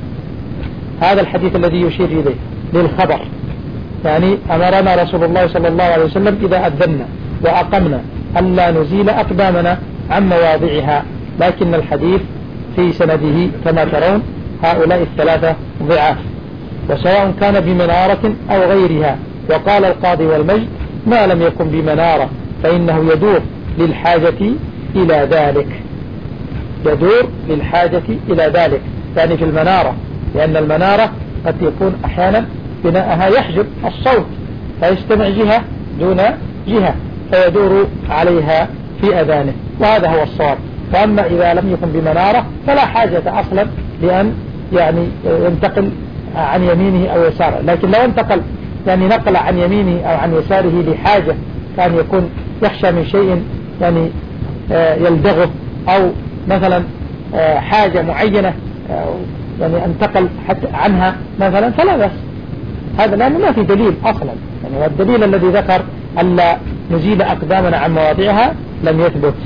[SPEAKER 1] هذا الحديث الذي يشير إليه للخبر، يعني أمرنا رسول الله صلى الله عليه وسلم إذا أذنا وأقمنا ألا نزيل أقدامنا عن مواضعها، لكن الحديث في سنده كما ترون هؤلاء الثلاثة ضعاف، وسواء كان بمنارة أو غيرها. وقال القاضي والمجد ما لم يكن بمنارة فإنه يدور للحاجة إلى ذلك، يدور للحاجة إلى ذلك يعني في المنارة، لأن المنارة قد يكون أحيانا بناءها يحجب الصوت فيستمع جهة دون جهة فيدور عليها في أذانه، وهذا هو الصواب. وأما إذا لم يكن بمنارة فلا حاجة أصلا لأن يعني ينتقل عن يمينه أو يساره، لكن لو انتقل يعني نقل عن يمينه أو عن يساره لحاجة كان يكون يخشى من شيء يعني يلدغه أو مثلا حاجة معينة يعني انتقل حتى عنها مثلا فلا بأس، هذا لأنه ما في دليل أصلا يعني، والدليل الذي ذكر ألا نزيل أقدامنا عن مواضعها لم يثبت.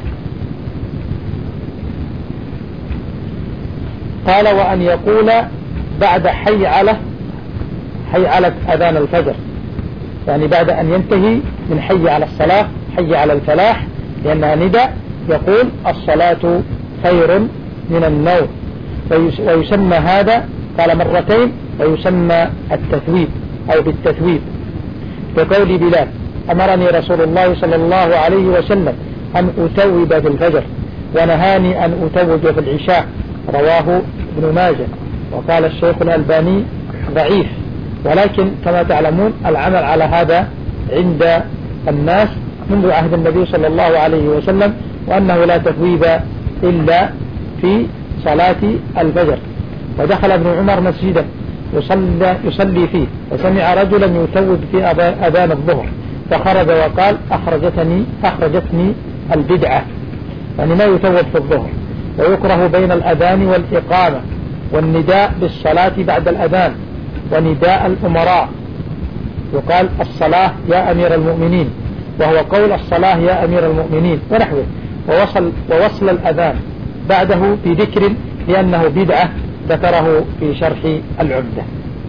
[SPEAKER 1] قال وأن يقول بعد حي على حي على أذان الفجر، يعني بعد أن ينتهي من حي على الصلاة حي على الفلاح لأنها نداء يقول الصلاة خير من النوم، ويسمى هذا قال مرتين ويسمى التثويب أو بالتثويب، كقول بلال أمرني رسول الله صلى الله عليه وسلم أن أتوب في الفجر ونهاني أن أتوب في العشاء، رواه ابن ماجه. وقال الشيخ الألباني ضعيف، ولكن كما تعلمون العمل على هذا عند الناس منذ عهد النبي صلى الله عليه وسلم، وأنه لا تثويب إلا في صلاة الفجر. ودخل ابن عمر مسجدا يصلي, يصلي فيه وسمع رجلا يتوب في أذان الظهر فخرج وقال أخرجتني, أخرجتني البدعة، يعني ما يتوب في الظهر. ويكره بين الأذان والإقامة والنداء بالصلاة بعد الأذان ونداء الأمراء، يقال الصلاة يا أمير المؤمنين، وهو قول الصلاة يا أمير المؤمنين ونحوه. ووصل, ووصل الأذان بعده بذكر لأنه بدعة ذكره في شرح العمدة.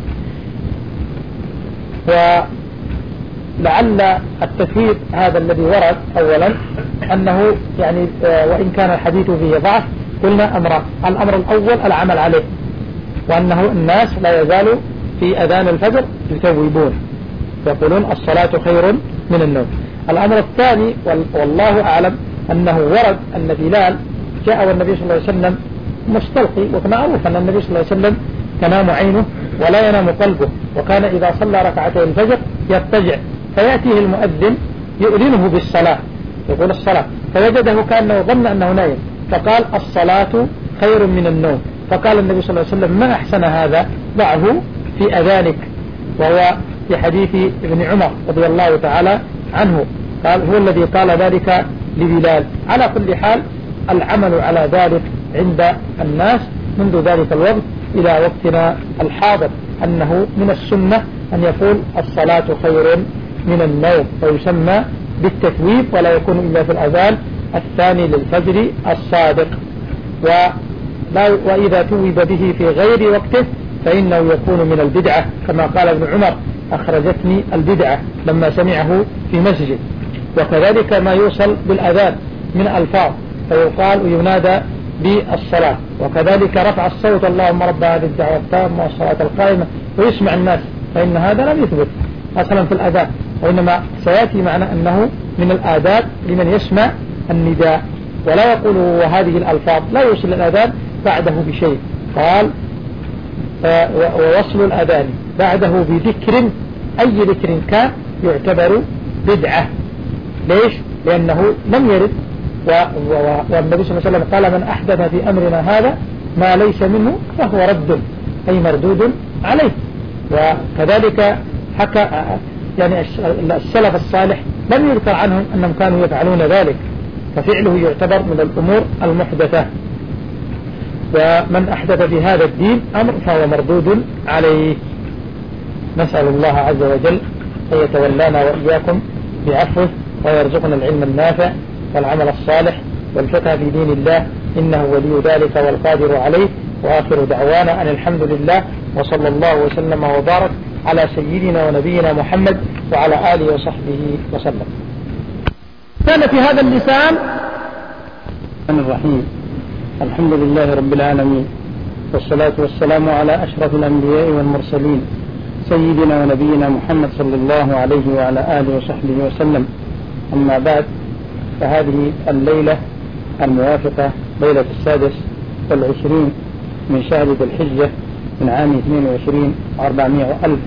[SPEAKER 1] ولعل التثويب هذا الذي ورد أولا أنه يعني وإن كان الحديث فيه ضعف قلنا أمران، الأمر الأول العمل عليه، وأنه الناس لا يزالوا في أذان الفجر يتوبون يقولون الصلاة خير من النوم. الأمر الثاني والله أعلم أنه ورد أن بلال جاء والنبي صلى الله عليه وسلم مستلقي، ومعروف أن النبي صلى الله عليه وسلم تنام عينه ولا ينام قلبه، وكان إذا صلى ركعتي الفجر يضطجع فيأتيه المؤذن يؤذنه بالصلاة يقول الصلاة، فوجده كأنه ظن أنه نايم فقال الصلاة خير من النوم، فقال النبي صلى الله عليه وسلم ما أحسن هذا ضعه في أذانك، وهو في حديث ابن عمر رضي الله تعالى عنه قال هو الذي قال ذلك لبلال. على كل حال العمل على ذلك عند الناس منذ ذلك الوقت إلى وقتنا الحاضر أنه من السنة أن يقول الصلاة خير من النوم، ويسمى بالتثويب ولا يكون إلا في الأذان الثاني للفجر الصادق. وإذا توب به في غير وقته فإنه يكون من البدعة كما قال ابن عمر أخرجتني البدعة لما سمعه في مسجد. وكذلك ما يوصل بالأذان من ألفاظ فيقال وينادى بالصلاة، وكذلك رفع الصوت اللهم رب هذه الدعوة التامة والصلاة القائمة ويسمع الناس، فإن هذا لم يثبت أصلا في الأذان، وإنما سيأتي معنى أنه من الآداب لمن يسمع النداء ولا يقول هذه الألفاظ، لا يوصل الأذان بعده بشيء. قال ووصل الأذان بعده بذكر أي ذكر كان يعتبر بدعة. ليش؟ لأنه لم يرد، والنبي صلى الله عليه وسلم قال من أحدث في أمرنا هذا ما ليس منه فهو رد أي مردود عليه. وكذلك حكى يعني السلف الصالح لم يذكر عنهم أنهم كانوا يفعلون ذلك، ففعله يعتبر من الأمور المحدثة، ومن أحدث في هذا الدين أمر فهو مردود عليه. نسأل الله عز وجل أن يتولانا وإياكم بعفوه ويرزقنا العلم النافع والعمل الصالح والفقه في دين الله إنه ولي ذلك والقادر عليه. وآخر دعوانا أن الحمد لله وصلى الله وسلم وبارك على سيدنا ونبينا محمد وعلى آله وصحبه وسلم. كان في هذا اللسان الرحيم الحمد لله رب العالمين، والصلاة والسلام على أشرف الأنبياء والمرسلين سيدنا ونبينا محمد صلى الله عليه وعلى آله وصحبه وسلم. أما بعد، فهذه الليلة الموافقة ليلة السادس والعشرين من شهر ذي الحجة من عام اثنين وعشرين وأربعمائة وألف.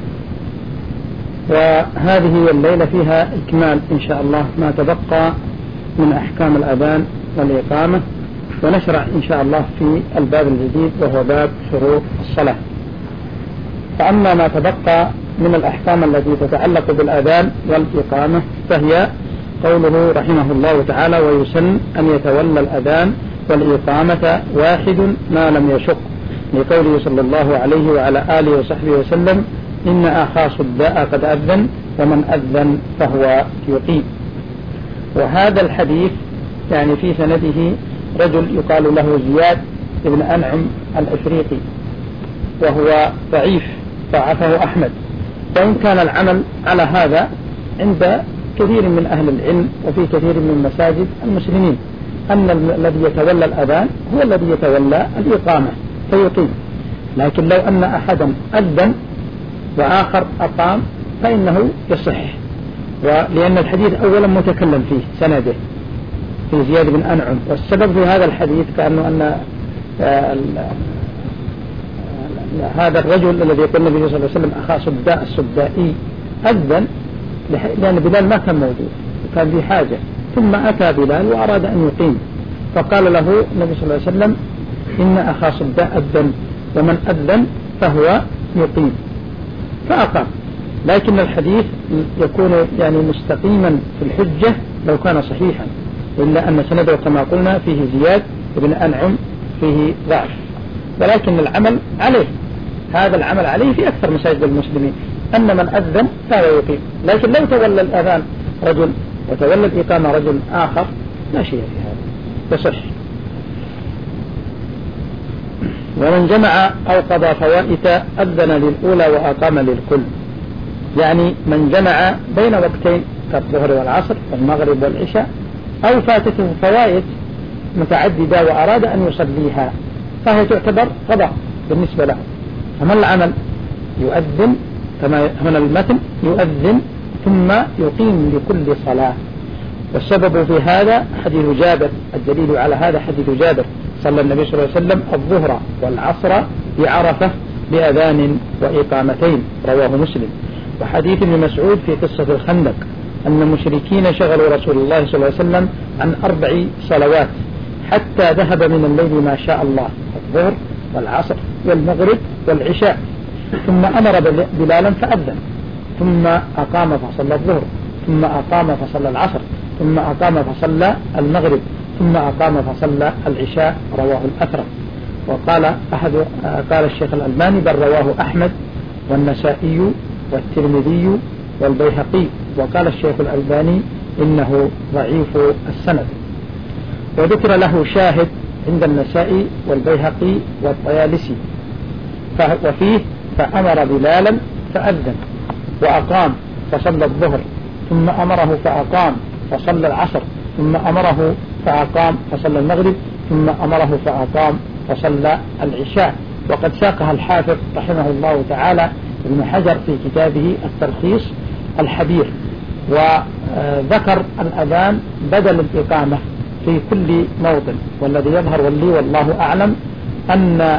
[SPEAKER 1] وهذه الليلة فيها إكمال إن شاء الله ما تبقى من أحكام الأذان والإقامة، ونشرع إن شاء الله في الباب الجديد وهو باب شروط الصلاة. فأما ما تبقى من الأحكام التي تتعلق بالأذان والإقامة فهي قوله رحمه الله تعالى: ويسن أن يتولى الأذان والإقامة واحد ما لم يشق، لقوله صلى الله عليه وعلى آله وصحبه وسلم: إن أخا صداء قد أذن ومن أذن فهو يقيم. وهذا الحديث يعني في سنده رجل يقال له زياد بن أنعم الأفريقي، وهو ضعيف ضعفه أحمد، وإن كان العمل على هذا عند كثير من أهل العلم وفي كثير من مساجد المسلمين أن الذي يتولى الأذان هو الذي يتولى الإقامة فيقيم. لكن لو أن أحدا أذن وآخر أقام فإنه يصح، ولأن الحديث أولا متكلم فيه سنده في زياد بن أنعم، والسبب في هذا الحديث كأنه أن هذا الرجل الذي يقول النبي صلى الله عليه وسلم أخا صداء الصدائي أذن لأن بلال ما كان موجود وكان في حاجة، ثم أتى بلال وأراد أن يقيم، فقال له النبي صلى الله عليه وسلم: إن أخا صداء أذن ومن أذن فهو يقيم، فأقام. لكن الحديث يكون يعني مستقيما في الحجة لو كان صحيحا، إلا أن سنده كما قلنا فيه زياد بن أنعم فيه ضعف، ولكن العمل عليه، هذا العمل عليه في أكثر مساجد المسلمين أن من أذن فهو يقيم. لكن لو تولى الأذان رجل وتولى الإقامة رجل آخر لا شيء في هذا، يصح. ومن جمع أو قضى فوائت أذن للأولى وأقام للكل، يعني من جمع بين وقتين كالظهر والعصر والمغرب والعشاء، أو فاتته فوائت متعددة وأراد أن يصليها فهي تعتبر قضاء بالنسبة له. فما العمل؟ يؤذن كما هنا المتن: يؤذن ثم يقيم لكل صلاة. والسبب في هذا حديث جابر، الدليل على هذا حديث جابر: صلى النبي صلى الله عليه وسلم الظهر والعصر بعرفة بأذان وإقامتين، رواه مسلم. وحديث ابن مسعود في قصة الخندق أن المشركين شغلوا رسول الله صلى الله عليه وسلم عن أربع صلوات حتى ذهب من الليل ما شاء الله: الظهر والعصر والمغرب والعشاء، ثم أمر بلالا فأذن، ثم أقام فصلى الظهر، ثم أقام فصلى العصر، ثم أقام فصلى المغرب، ثم أقام فصلى العشاء، رواه الأثرم. وقال أحد قال الشيخ الألباني: بل رواه أحمد والنسائي والترمذي والبيهقي. وقال الشيخ الألباني: إنه ضعيف السند. وذكر له شاهد عند النسائي والبيهقي والطيالسي، وفيه: فأمر بلالا فأذن وأقام فصلى الظهر، ثم أمره فأقام فصلى العصر، ثم أمره فأقام فصلى المغرب، ثم أمره فأقام فصلى العشاء. وقد ساقها الحافظ رحمه الله تعالى ابن حجر في كتابه التلخيص الحبير، وذكر الأذان بدل الإقامة في كل موطن. والذي يظهر واللي والله أعلم أن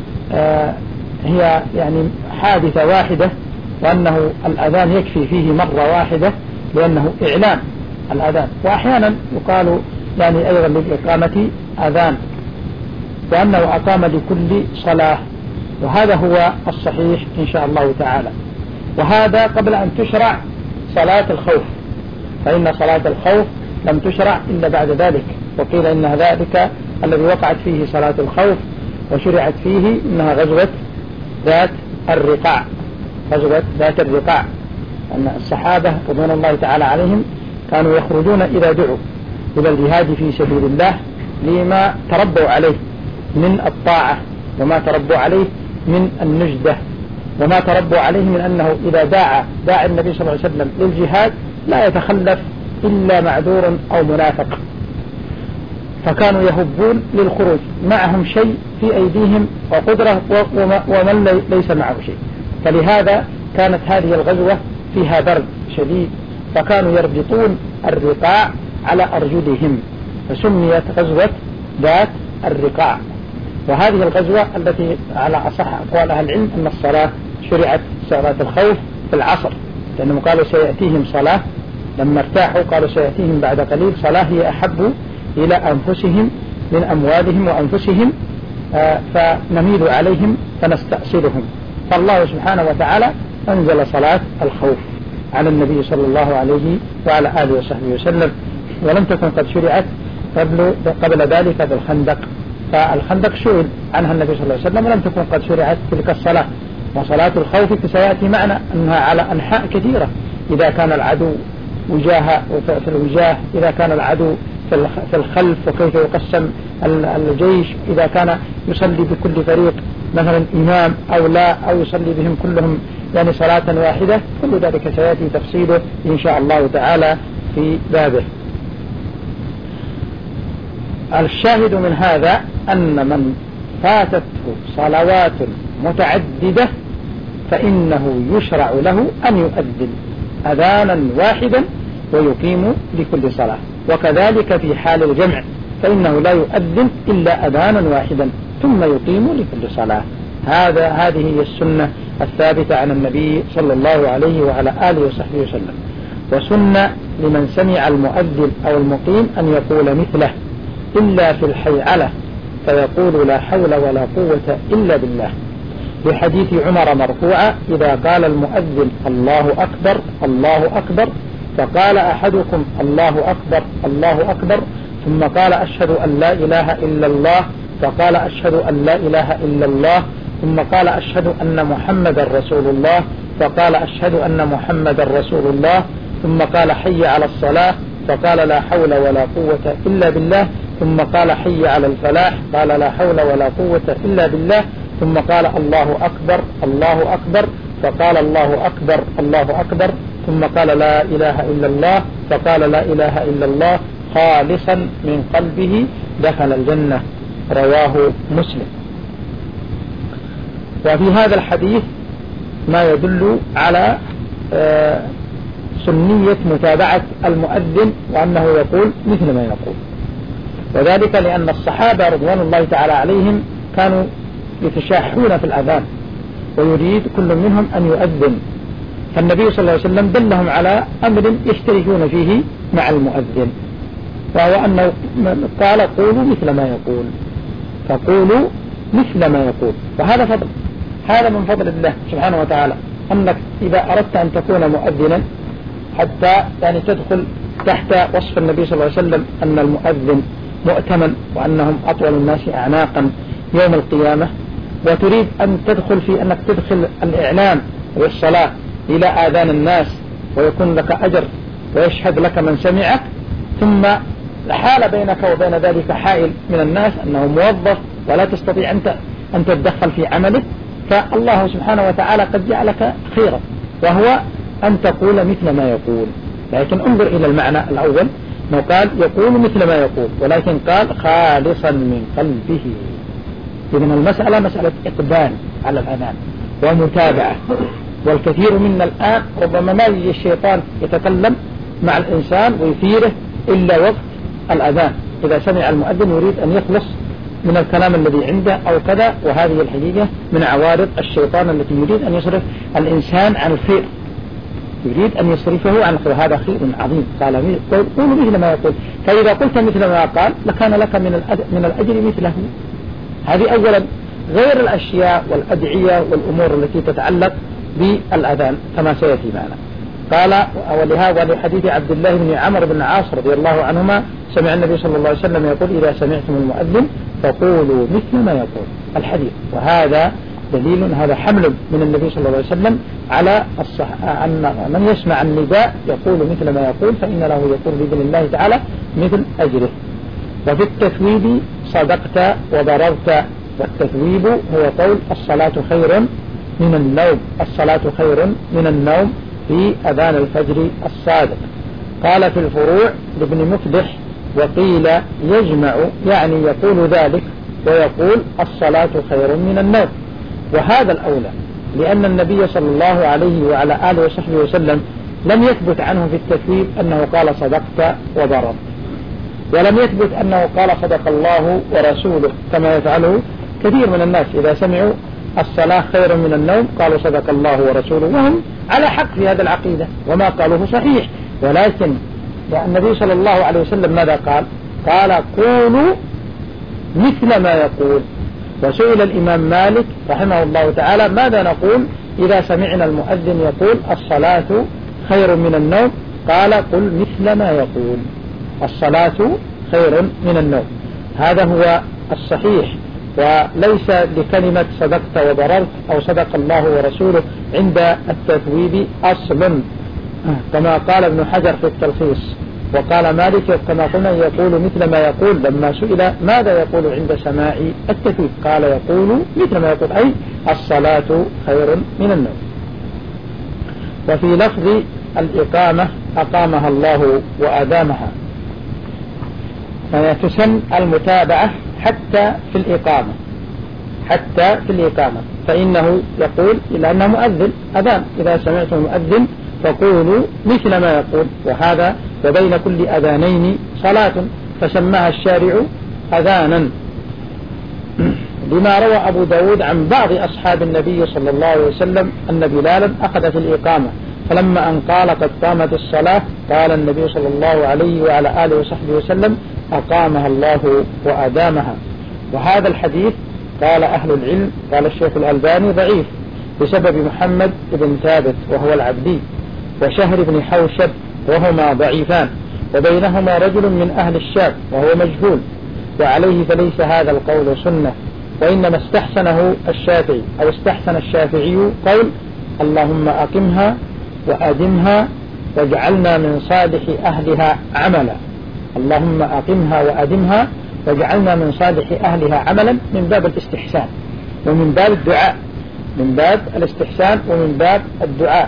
[SPEAKER 1] هي يعني حادثة واحدة، وأنه الأذان يكفي فيه مرة واحدة لأنه إعلان الأذان. وأحيانا يقال يعني أيضا للإقامة أذان، وأنه أقام لكل صلاة، وهذا هو الصحيح إن شاء الله تعالى. وهذا قبل أن تشرع صلاة الخوف، فإن صلاة الخوف لم تشرع إلا بعد ذلك، وقيل إن ذلك الذي وقعت فيه صلاة الخوف وشرعت فيه إنها غزوة ذات الرقاع، غزوة ذات الرقاع، أن الصحابة رضوان الله تعالى عليهم كانوا يخرجون إذا دعوا إلى الجهاد في سبيل الله لما تربوا عليه من الطاعة، وما تربوا عليه من النجدة، وما تربوا عليه من أنه إذا داعى داعي النبي صلى الله عليه وسلم للجهاد لا يتخلف إلا معذور أو منافق. فكانوا يهبون للخروج، معهم شيء في أيديهم وقدرة ومن ليس معه شيء. فلهذا كانت هذه الغزوة فيها برد شديد، فكانوا يربطون الرقاع على أرجلهم، فسميت غزوة ذات الرقاع. وهذه الغزوة التي على أصح أقوال أهل العلم أن الصلاة شرعت صلاة الخوف في العصر، لأنهم قالوا سيأتيهم صلاة لما ارتاحوا، قالوا سيأتيهم بعد قليل صلاة هي أحب إلى أنفسهم من أموالهم وأنفسهم، آه فنميل عليهم فنستأصلهم. فالله سبحانه وتعالى أنزل صلاة الخوف على النبي صلى الله عليه وعلى آله وصحبه وسلم، ولم تكن قد شرعت قبل, قبل ذلك بالخندق، فالخندق سئل عنها النبي صلى الله عليه وسلم ولم تكن قد شرعت تلك الصلاة. وصلاة الخوف سيأتي معنا أنها على أنحاء كثيرة، إذا كان العدو وجاه في الوجاه، إذا كان العدو في الخلف وكيف يقسم الجيش، إذا كان يصلي بكل فريق مثلا إمام أو لا، أو يصلي بهم كلهم يعني صلاة واحدة، كل ذلك سيأتي تفصيله إن شاء الله تعالى في بابه. الشاهد من هذا أن من فاتته صلوات متعددة فإنه يشرع له أن يؤذن أذانا واحدا ويقيم لكل صلاة، وكذلك في حال الجمع فإنه لا يؤذن إلا أذانا واحدا ثم يقيم لكل صلاة. هذا هذه هي السنة الثابتة عن النبي صلى الله عليه وعلى آله وصحبه وسلم. وسنة لمن سمع المؤذن أو المقيم أن يقول مثله إلا في الحيعلة فيقول لا حول ولا قوة إلا بالله، بحديث عمر مرفوعا إذا قال المؤذن الله أكبر الله أكبر فقال أحدكم الله أكبر الله أكبر ثم قال أشهد أن لا إله إلا الله فقال أشهد أن لا إله إلا الله ثم قال أشهد أن محمد رسول الله فقال أشهد أن محمد رسول الله ثم قال حي على الصلاة فقال لا حول ولا قوة إلا بالله ثم قال حي على الفلاح قال لا حول ولا قوة إلا بالله ثم قال الله أكبر الله أكبر فقال الله أكبر الله أكبر ثم قال لا إله إلا الله فقال لا إله إلا الله خالصا من قلبه دخل الجنة، رواه مسلم. وفي هذا الحديث ما يدل على سنية متابعة المؤذن وأنه يقول مثل ما يقول، وذلك لأن الصحابة رضوان الله تعالى عليهم كانوا يتشاحون في الأذان ويريد كل منهم أن يؤذن، فالنبي صلى الله عليه وسلم دلهم على أمر يشتركون فيه مع المؤذن، وهو أنه قال قولوا مثل ما يقول، فقولوا مثل ما يقول. وهذا فضل، هذا من فضل الله سبحانه وتعالى، أنك إذا أردت أن تكون مؤذنا حتى يعني تدخل تحت وصف النبي صلى الله عليه وسلم أن المؤذن مؤتمن وأنهم أطول الناس أعناقا يوم القيامة، وتريد أن تدخل في أنك تدخل الإعلام والصلاة إلى آذان الناس ويكون لك أجر ويشهد لك من سمعك، ثم حال بينك وبين ذلك حائل من الناس أنه موظف ولا تستطيع أنت أن تتدخل في عمله، فالله سبحانه وتعالى قد جعلك خيرا، وهو أن تقول مثل ما يقول. لكن انظر إلى المعنى الأول، ما قال يقول مثل ما يقول، ولكن قال خالصا من قلبه. إذن المسألة مسألة إقبال على الأذان ومتابعة، والكثير منا الآن ربما ما يجي الشيطان يتكلم مع الإنسان ويثيره إلا وقت الأذان، إذا سمع المؤذن يريد أن يخلص من الكلام الذي عنده أو كذا، وهذه الحقيقة من عوارض الشيطان التي يريد أن يصرف الإنسان عن الخير، يريد أن يصرفه عن الخير، هذا خير عظيم. قال قولوا مثل ما يقول، فإذا قلت مثل ما قال لكان لك من من الأجر مثله. هذه أولا، غير الأشياء والأدعية والأمور التي تتعلق بالأذان كما سيأتي معنا. قال ولهذا لحديث عبد الله بن عمرو بن العاص رضي الله عنهما سمع النبي صلى الله عليه وسلم يقول إذا سمعتم المؤذن فقولوا مثل ما يقول الحديث. وهذا دليل، هذا حمل من النبي صلى الله عليه وسلم على الصح... أن من يسمع النداء يقول مثل ما يقول فإن له يقول بإذن الله تعالى مثل أجره. وفي التثويب صدقت وضررت، والتثويب هو قول الصلاة خير من النوم، الصلاة خير من النوم في أذان الفجر الصادق. قال في الفروع لابن مفلح وقيل يجمع، يعني يقول ذلك ويقول الصلاة خير من النوم، وهذا الأولى، لأن النبي صلى الله عليه وعلى آله وصحبه وسلم لم يثبت عنه في التثويب أنه قال صدقت وضررت، ولم يثبت أنه قال صدق الله ورسوله كما يفعله كثير من الناس إذا سمعوا الصلاة خير من النوم قالوا صدق الله ورسوله، وهم على حق في هذا العقيدة وما قالوه صحيح، ولكن النبي صلى الله عليه وسلم ماذا قال؟ قال قولوا مثل ما يقول. وسئل الإمام مالك رحمه الله تعالى ماذا نقول إذا سمعنا المؤذن يقول الصلاة خير من النوم؟ قال قل مثل ما يقول، الصلاة خير من النوم. هذا هو الصحيح، وليس لكلمة صدقت وبررت أو صدق الله ورسوله عند التثويب أصل، كما قال ابن حجر في التلخيص. وقال مالك كما قلنا يقول مثل ما يقول لما سئل ماذا يقول عند سماع التثويب، قال يقول مثل ما يقول أي الصلاة خير من النوم. وفي لفظ الإقامة أقامها الله وأدامها، فتسن المتابعة حتى في الإقامة، حتى في الإقامة، فإنه يقول إلا أنه مؤذن أذان، إذا سمعتم مؤذن فقولوا مثل ما يقول، وهذا وبين كل أذانين صلاة، فسماها الشارع أذانا، لما روى أبو داود عن بعض أصحاب النبي صلى الله عليه وسلم أن بلالا أخذ في الإقامة، فلما أن قال قد قامت الصلاة قال النبي صلى الله عليه وعلى آله وصحبه وسلم أقامها الله وأدامها. وهذا الحديث قال أهل العلم، قال الشيخ الألباني ضعيف بسبب محمد بن ثابت وهو العبدي، وشهر بن حوشب وهما ضعيفان، وبينهما رجل من أهل الشام وهو مجهول، وعليه فليس هذا القول سنة، وإنما استحسنه الشافعي أو استحسن الشافعي قول اللهم أقمها وأدمها واجعلنا من صالح أهلها عملا، اللهم أقمها وأدمها واجعلنا من صالح أهلها عملا، من باب الاستحسان ومن باب الدعاء، من باب الاستحسان ومن باب الدعاء،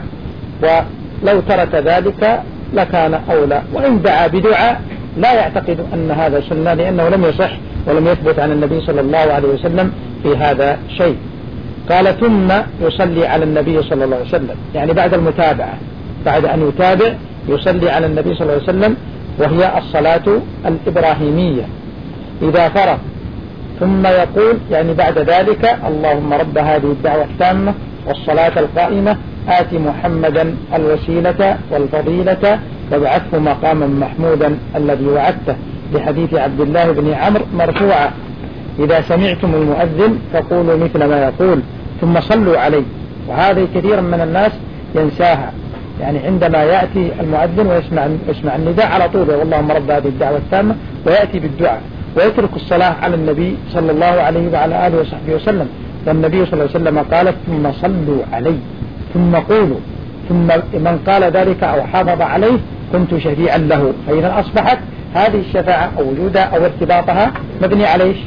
[SPEAKER 1] ولو ترك ذلك لكان أولى، وإن دعا بدعاء لا يعتقد أن هذا سنة، لأنه لم يصح ولم يثبت عن النبي صلى الله عليه وسلم في هذا شيء. قال ثم يصلي على النبي صلى الله عليه وسلم، يعني بعد المتابعة، بعد أن يتابع يصلي على النبي صلى الله عليه وسلم، وهي الصلاة الإبراهيمية إذا فرغ، ثم يقول يعني بعد ذلك اللهم رب هذه الدعوة التامة والصلاة القائمة آت محمدا الوسيلة والفضيلة وابعثه مقاما محمودا الذي وعدته، لحديث عبد الله بن عمرو مرفوعا إذا سمعتم المؤذن فقولوا مثل ما يقول ثم صلوا عليه. وهذا كثير من الناس ينساها، يعني عندما يأتي المؤذن ويسمع يسمع النداء على طول اللهم رب هذه الدعوة التامة ويأتي بالدعاء، ويترك الصلاة على النبي صلى الله عليه وعلى آله وصحبه وسلم، والنبي صلى الله عليه وسلم قال ثم صلوا عليه ثم قولوا، ثم من قال ذلك أو حافظ عليه كنت شفيعا له. فإذا أصبحت هذه الشفاعة أو وجودها أو ارتباطها مبني عليه،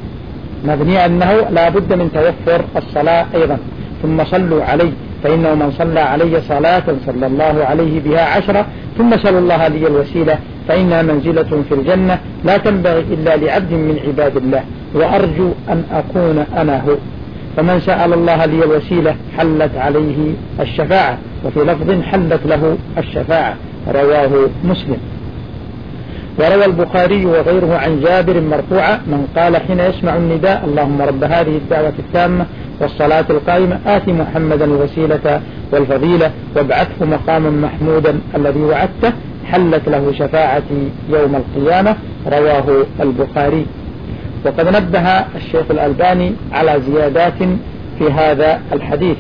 [SPEAKER 1] مبني أنه لا بد من توفر الصلاة أيضا. ثم صلوا عليه فإنه من صلى علي صلاة صلى الله عليه بها عشرة ثم سأل الله لي الوسيلة فإنها منزلة في الجنة لا تنبغي إلا لعبد من عباد الله، وأرجو أن أكون أنا هو. فمن سأل الله لي الوسيلة حلت عليه الشفاعة، وفي لفظ حلت له الشفاعة، رواه مسلم. وروى البخاري وغيره عن جابر مرفوعا من قال حين يسمع النداء اللهم رب هذه الدعوة التامة والصلاة القائمة آت محمدا الوسيلة والفضيلة وابعثه مقاما محمودا الذي وعدته حلت له شفاعتي يوم القيامة، رواه البخاري. وقد نبه الشيخ الألباني على زيادات في هذا الحديث،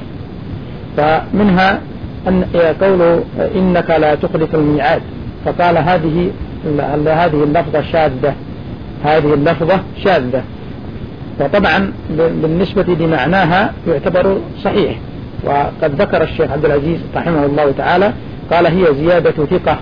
[SPEAKER 1] فمنها أن قوله إنك لا تخلف الميعاد، فقال هذه هذه اللفظة شاذة، هذه اللفظة شاذة، وطبعا بالنسبة لمعناها يعتبر صحيح. وقد ذكر الشيخ عبد العزيز رحمه الله تعالى قال هي زيادة ثقة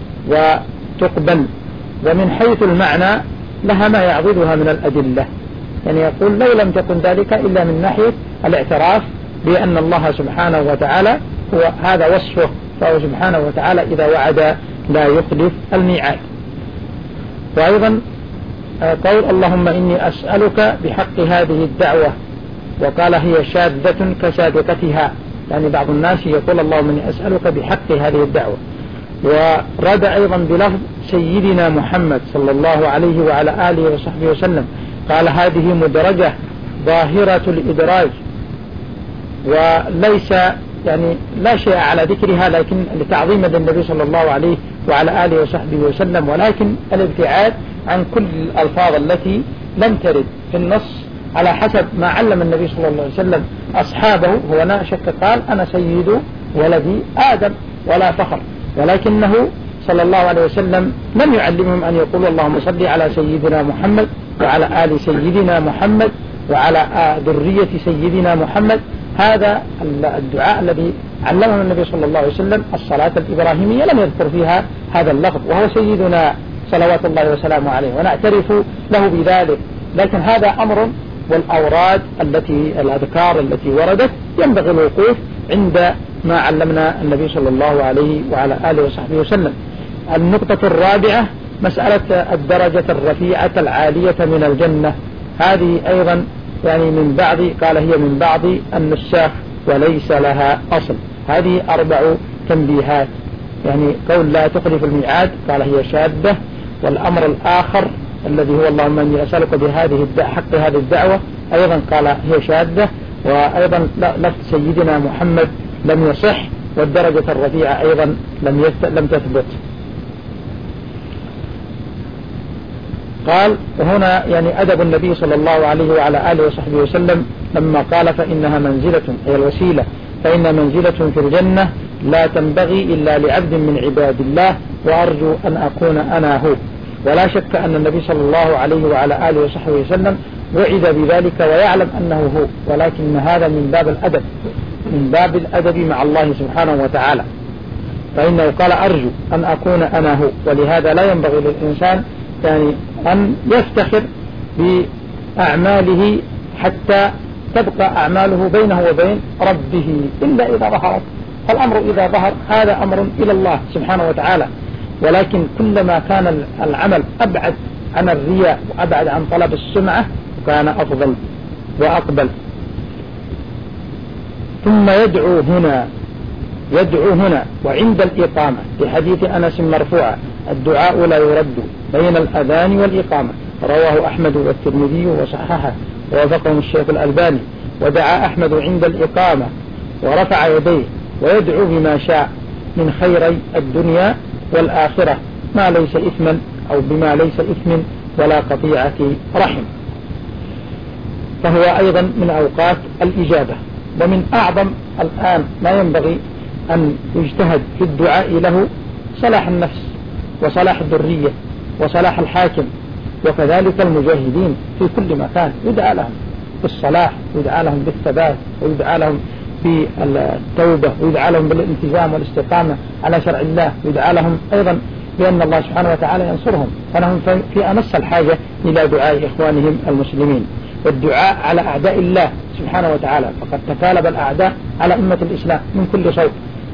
[SPEAKER 1] وتقبل، ومن حيث المعنى لها ما يعضدها من الأدلة، يعني يقول لو لم تكن ذلك إلا من ناحية الاعتراف بأن الله سبحانه وتعالى هو هذا وصفه، فهو سبحانه وتعالى إذا وعد لا يخلف الميعاد. وأيضا قول اللهم إني أسألك بحق هذه الدعوة، وقال هي شاذة كسابقتها، يعني بعض الناس يقول اللهم إني أسألك بحق هذه الدعوة. ورد أيضا بلفظ سيدنا محمد صلى الله عليه وعلى آله وصحبه وسلم، قال هذه مدرجة ظاهرة الإدراج، وليس يعني لا شيء على ذكرها، لكن لتعظيم النبي صلى الله عليه وعلى آله وصحبه وسلم، ولكن الابتعاد عن كل الألفاظ التي لم ترد في النص على حسب ما علم النبي صلى الله عليه وسلم أصحابه. هو لا شك قال أنا سيد ولدي آدم ولا فخر، ولكنه صلى الله عليه وسلم لم يعلمهم أن يقولوا اللهم صل على سيدنا محمد وعلى آل سيدنا محمد وعلى ذرية سيدنا محمد. هذا الدعاء الذي علمه النبي صلى الله عليه وسلم الصلاة الإبراهيمية لم يذكر فيها هذا اللفظ، وهو سيدنا صلوات الله وسلامه عليه ونعترف له بذلك. لكن هذا أمر، والأوراد التي الأذكار التي وردت ينبغي الوقوف عند ما علمنا النبي صلى الله عليه وعلى آله وصحبه وسلم. النقطة الرابعة مسألة الدرجة الرفيعة العالية من الجنة، هذه أيضا يعني من بعض قال هي من بعض النساخ وليس لها أصل. هذه أربع تنبيهات، يعني قول لا تخلف الميعاد قال هي شاذة. والأمر الآخر الذي هو اللهم أني أسألك بهذه حق هذه الدعوة أيضا قال هي شاذة، وأيضا لفظ سيدنا محمد لم يصح، والدرجة الرفيعة أيضا لم لم تثبت. قال وهنا يعني أدب النبي صلى الله عليه وعلى آله وصحبه وسلم لما قال فإنها منزلة، هي الوسيلة، فإن منزلة في الجنة لا تنبغي إلا لعبد من عباد الله، وأرجو أن أكون أنا هو. ولا شك أن النبي صلى الله عليه وعلى آله وصحبه وسلم وعد بذلك ويعلم أنه هو، ولكن هذا من باب الأدب، من باب الأدب مع الله سبحانه وتعالى، فإنه قال أرجو أن أكون أنا هو. ولهذا لا ينبغي للإنسان يعني أن يفتخر بأعماله حتى تبقى أعماله بينه وبين ربه إلا إذا ظهرت. فالأمر إذا ظهر هذا أمر إلى الله سبحانه وتعالى، ولكن كلما كان العمل أبعد عن الرياء وأبعد عن طلب السمعة كان أفضل وأقبل. ثم يدعو هنا يدعو هنا وعند الإقامة، في حديث أنس مرفوعة الدعاء لا يرد بين الأذان والإقامة، رواه أحمد والترمذي وصححه ووافقه الشيخ الألباني. ودعا أحمد عند الإقامة ورفع يديه ويدعو بما شاء من خيري الدنيا والآخرة ما ليس إثما أو بما ليس إثم ولا قطيعة رحم، فهو أيضا من أوقات الإجابة. ومن أعظم الآن ما ينبغي أن يجتهد في الدعاء له صلاح النفس وصلاح الذرية وصلاح الحاكم، وكذلك المجاهدين في كل مكان يدعى لهم بالصلاح ويدعى لهم بالثبات ويدعى لهم بالتوبة ويدعى لهم بالالتزام والاستقامة على شرع الله، ويدعى لهم أيضا بأن الله سبحانه وتعالى ينصرهم، فنهم في أمس الحاجة إلى دعاء إخوانهم المسلمين والدعاء على أعداء الله سبحانه وتعالى. فقد تكالب الأعداء على أمة الإسلام من كل صوب،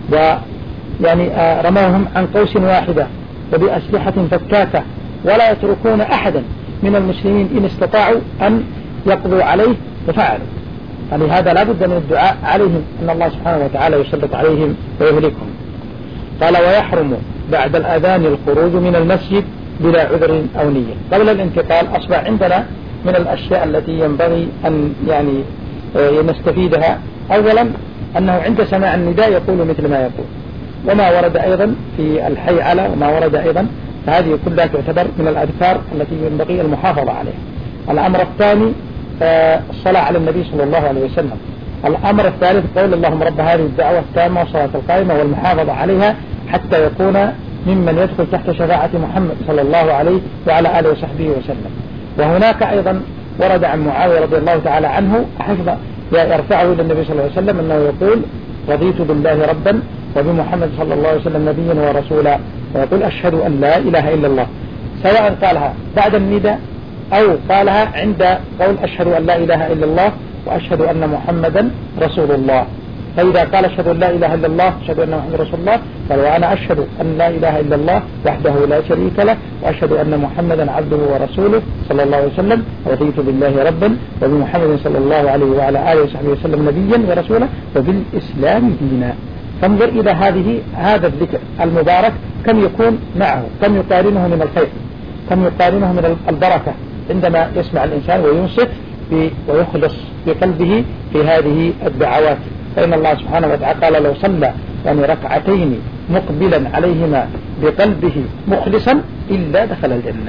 [SPEAKER 1] ويعني رموهم عن قوس واحدة وبأسلحة فتاكة، ولا يتركون أحدا من المسلمين إن استطاعوا أن يقضوا عليه وفعلوا. فلهذا لا بد من الدعاء عليهم أن الله سبحانه وتعالى يسلط عليهم ويهلكهم. قال ويحرم بعد الأذان الخروج من المسجد بلا عذر أو نية. قبل الانتقال أصبح عندنا من الأشياء التي ينبغي أن يعني نستفيدها. أولا أنه عند سماع النداء يقول مثل ما يقول، وما ورد أيضا في الحي على وما ورد أيضا، فهذه كلها تعتبر من الأذكار التي ينبغي المحافظة عليها. الأمر الثاني الصلاة على النبي صلى الله عليه وسلم. الأمر الثالث قول اللهم رب هذه الدعوة التامة والصلاة القائمة والمحافظة عليها حتى يكون ممن يدخل تحت شفاعة محمد صلى الله عليه وعلى آله وصحبه وسلم. وهناك أيضا ورد عن معاوية رضي الله تعالى عنه حفظ يرفعه إلى النبي صلى الله عليه وسلم أنه يقول رضيت بالله ربا وبمحمد صلى الله عليه وسلم نبيا ورسولا، ويقول أشهد أن لا إله إلا الله، سواء قالها بعد النداء أو قالها عند قول أشهد أن لا إله إلا الله وأشهد أن محمدا رسول الله. فإذا قال أشهد أن لا إله إلا الله أشهد أن محمدا رسول الله، قال وأنا أشهد أن لا إله إلا الله وحده لا شريك له وأشهد أن محمدا عبده ورسوله صلى الله عليه وسلم، رضيت بالله ربا وبمحمد صلى الله عليه وعلى آله وصحبه وسلم نبيا ورسولا وبالإسلام دينا. فانظر إلى هذه هذا الذكر المبارك كم يكون معه، كم يقارنه من الخير، كم يقارنه من البركة عندما يسمع الإنسان وينصت ويخلص بقلبه في هذه الدعوات. فإن الله سبحانه وتعالى قال لو صلى يعني ركعتين مقبلا عليهما بقلبه مخلصا إلا دخل الجنة.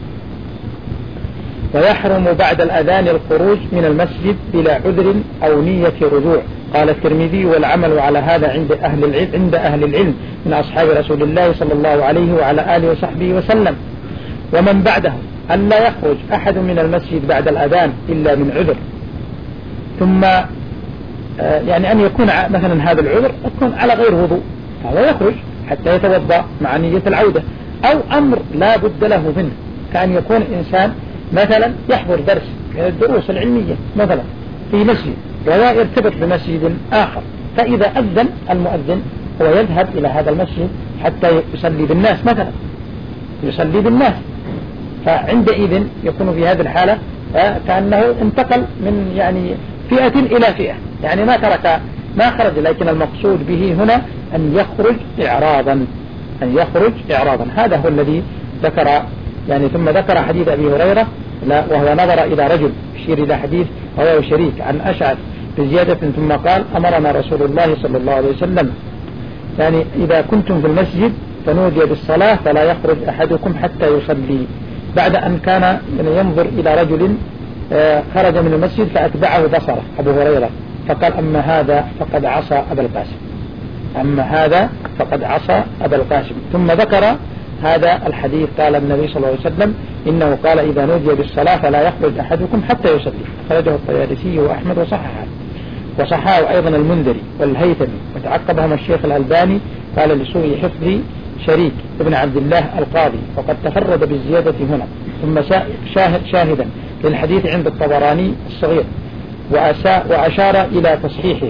[SPEAKER 1] ويحرم بعد الأذان الخروج من المسجد بلا عذر أو نية رجوع. قال الترمذي والعمل على هذا عند أهل العلم عند أهل العلم من أصحاب رسول الله صلى الله عليه وعلى آله وصحبه وسلم ومن بعده أن لا يخرج أحد من المسجد بعد الأذان إلا من عذر. ثم يعني أن يكون مثلا هذا العذر يكون على غير وضوء فهو يخرج حتى يتوضأ مع نية العودة، أو أمر لا بد له منه كأن يكون إنسان مثلا يحضر درس من الدروس العلمية مثلا في مسجد ولا يرتبط بمسجد آخر، فإذا أذن المؤذن هو يذهب إلى هذا المسجد حتى يصلي بالناس مثلا يصلي بالناس، فعندئذ يكون في هذه الحالة كأنه انتقل من يعني فئة إلى فئة، يعني ما ترك ما خرج، لكن المقصود به هنا أن يخرج إعراضا أن يخرج إعراضا هذا هو الذي ذكر يعني. ثم ذكر حديث أبي هريرة لا وهو نظر إلى رجل يشير إلى حديث رواه شريك عن أشعث بزيادة ثم قال أمرنا رسول الله صلى الله عليه وسلم يعني إذا كنتم في المسجد فنودي بالصلاة فلا يخرج أحدكم حتى يصلي، بعد أن كان يعني ينظر إلى رجل خرج من المسجد فأتبعه بصره أبو هريرة فقال أما هذا فقد عصى أبا القاسم أما هذا فقد عصى أبا القاسم. ثم ذكر هذا الحديث قال النبي صلى الله عليه وسلم إنه قال إذا نودي بالصلاة فلا يخرج أحدكم حتى يصلي، خرجه الطيالسي وأحمد وصححه وصححه أيضا المنذري والهيثمي وتعقبهم الشيخ الألباني قال لسوء حفظ شريك ابن عبد الله القاضي وقد تفرد بالزيادة هنا. ثم شاهد شاهدا للحديث عند الطبراني الصغير وأشار إلى تصحيحه،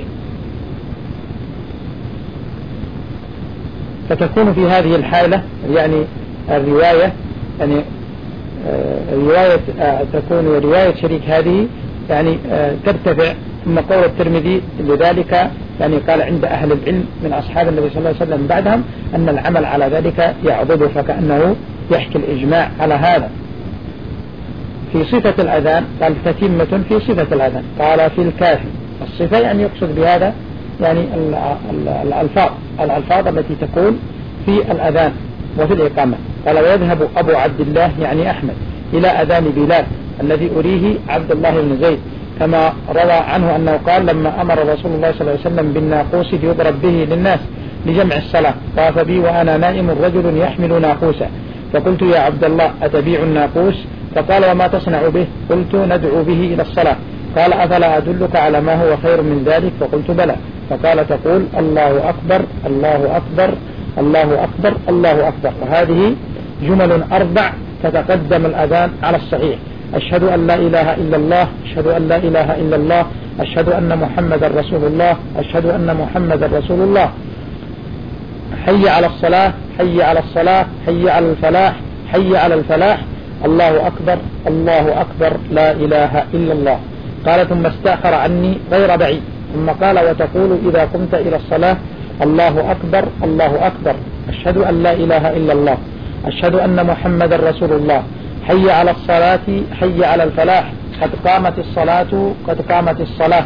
[SPEAKER 1] فتكون في هذه الحالة يعني الرواية يعني رواية تكون رواية شريك هذه يعني ترتفع. ثم قول الترمذي لذلك يعني قال عند أهل العلم من أصحاب النبي صلى الله عليه وسلم بعدهم أن العمل على ذلك يعضد، فكأنه يحكي الإجماع على هذا. في صفة الأذان قال تتمة في صفة الأذان قال في الكافي الصفة يعني يقصد بهذا يعني الألفاظ الألفاظ التي تكون في الأذان وفي الإقامة. قال ويذهب أبو عبد الله يعني أحمد إلى أذان بلال الذي أريه عبد الله بن زيد، كما روى عنه أنه قال لما أمر رسول الله صلى الله عليه وسلم بالناقوس ليضرب به للناس لجمع الصلاة طاف بي وأنا نائم رجل يحمل ناقوسا فقلت يا عبد الله أتبيع الناقوس؟ فقال وما تصنع به؟ قلت ندعو به إلى الصلاة. قال أفلا أدلك على ما هو خير من ذلك؟ فقلت بلى. فقال تقول الله أكبر الله أكبر الله أكبر الله أكبر. وهذه جمل أربع تتقدم الأذان على الصحيح: أشهد أن لا إله إلا الله أشهد أن لا إله إلا الله أشهد أن محمد رسول الله أشهد أن محمد رسول الله، حي على الصلاة حي على الصلاة حي على الفلاح حي على الفلاح، الله أكبر الله أكبر لا إله إلا الله. قال ثم استأخر عني غير بعيد ثم قال وتقول إذا قمت إلى الصلاة الله أكبر الله أكبر أشهد أن لا إله إلا الله أشهد أن محمد رسول الله، حي على الصلاة حي على الفلاح قد قامت الصلاة قد قامت الصلاة،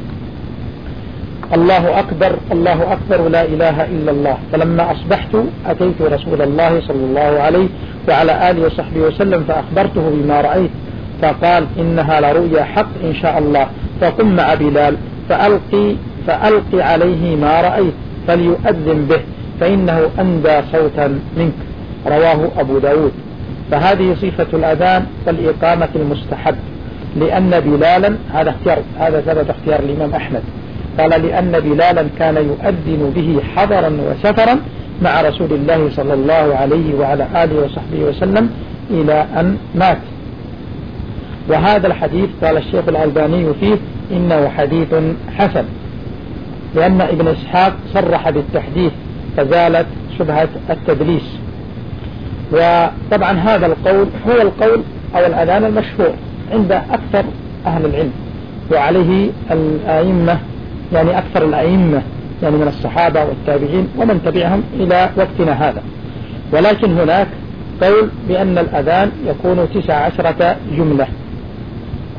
[SPEAKER 1] الله أكبر الله أكبر لا إله إلا الله. فلما أصبحت أتيت رسول الله صلى الله عليه وعلى آله وصحبه وسلم فأخبرته بما رأيت فقال إنها لرؤيا حق إن شاء الله، فقم مع بلال فألقي, فألقي عليه ما رأيت فليؤذن به فإنه أندى صوتا منك. رواه أبو داود. فهذه صفة الأذان والإقامة المستحب، لأن بلالا هذا اختيار هذا ثبت اختيار الإمام أحمد قال لأن بلالا كان يؤذن به حضرا وسفرا مع رسول الله صلى الله عليه وعلى آله وصحبه وسلم إلى أن مات. وهذا الحديث قال الشيخ الألباني فيه إنه حديث حسن، لأن ابن إسحاق صرح بالتحديث فزالت شبهة التدليس. وطبعا هذا القول هو القول أو الأذان المشهور عند أكثر أهل العلم، وعليه الأئمة يعني أكثر الأئمة يعني من الصحابة والتابعين ومن تبعهم إلى وقتنا هذا. ولكن هناك قول بأن الأذان يكون تسع عشرة جملة،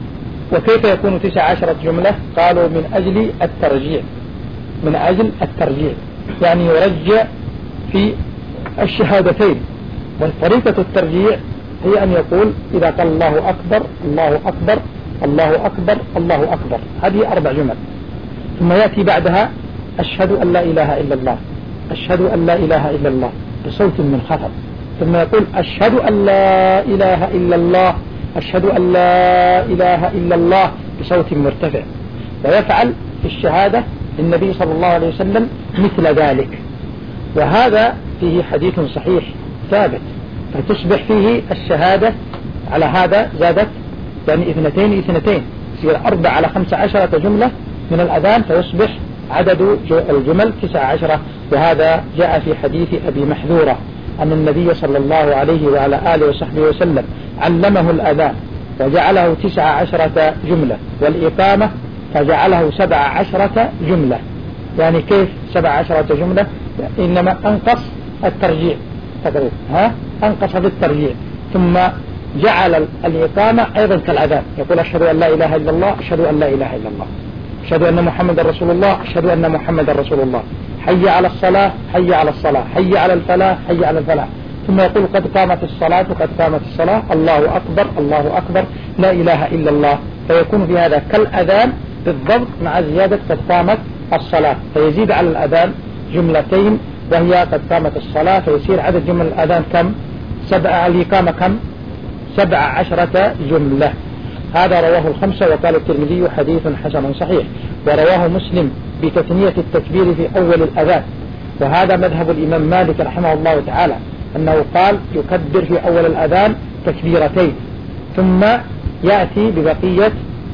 [SPEAKER 1] وكيف يكون تسع عشرة جملة؟ قالوا من أجل الترجيع، من أجل الترجيع، يعني يرجع في الشهادتين. وطريقة الترجيع هي أن يقول إذا قال الله أكبر الله أكبر الله أكبر الله أكبر، هذه أربع جمل، ثم يأتي بعدها أشهد أن لا إله إلا الله، أشهد أن لا إله إلا الله بصوت منخفض، ثم يقول أشهد أن لا إله إلا الله، أشهد أن لا إله إلا الله بصوت مرتفع، ويفعل في الشهادة النبي صلى الله عليه وسلم مثل ذلك. وهذا فيه حديث صحيح ثابت، فتصبح فيه الشهادة على هذا زادت يعني اثنتين اثنتين، يصير أربع على خمسة عشرة جملة من الأذان، فيصبح عدد الجمل تسع عشرة. وهذا جاء في حديث أبي محذورة أن النبي صلى الله عليه وعلى آله وصحبه وسلم علمه الأذان وجعله تسع عشرة جملة، والإقامة فجعله سبع عشرة جملة. يعني كيف سبع عشرة جملة؟ إنما أنقص الترجيع، ها أنقص بالترجيع، ثم جعل الإقامة أيضا كالأذان، يقول أشهد أن لا إله إلا الله، أشهد أن لا إله إلا الله، أشهد أن محمد رسول الله، أشهد أن محمد رسول الله، حي على الصلاة حي على الصلاة، حي على الفلاح حي على الفلاح، ثم يقول قد قامت الصلاة قد قامت الصلاة، الله أكبر الله أكبر لا إله إلا الله. فيكون في هذا كالأذان بالضبط مع زيادة قد قامت الصلاة، فيزيد على الأذان جملتين وهي قد قامت الصلاة، فيصير عدد جمل الأذان كم؟ سبع، الإقامة كم؟ سبع عشرة جملة. هذا رواه الخمسة، وقال الترمذي حديث حسن صحيح، ورواه مسلم بتثنية التكبير في أول الأذان. وهذا مذهب الإمام مالك رحمه الله تعالى، أنه قال يكبر في أول الأذان تكبيرتين، ثم يأتي ببقية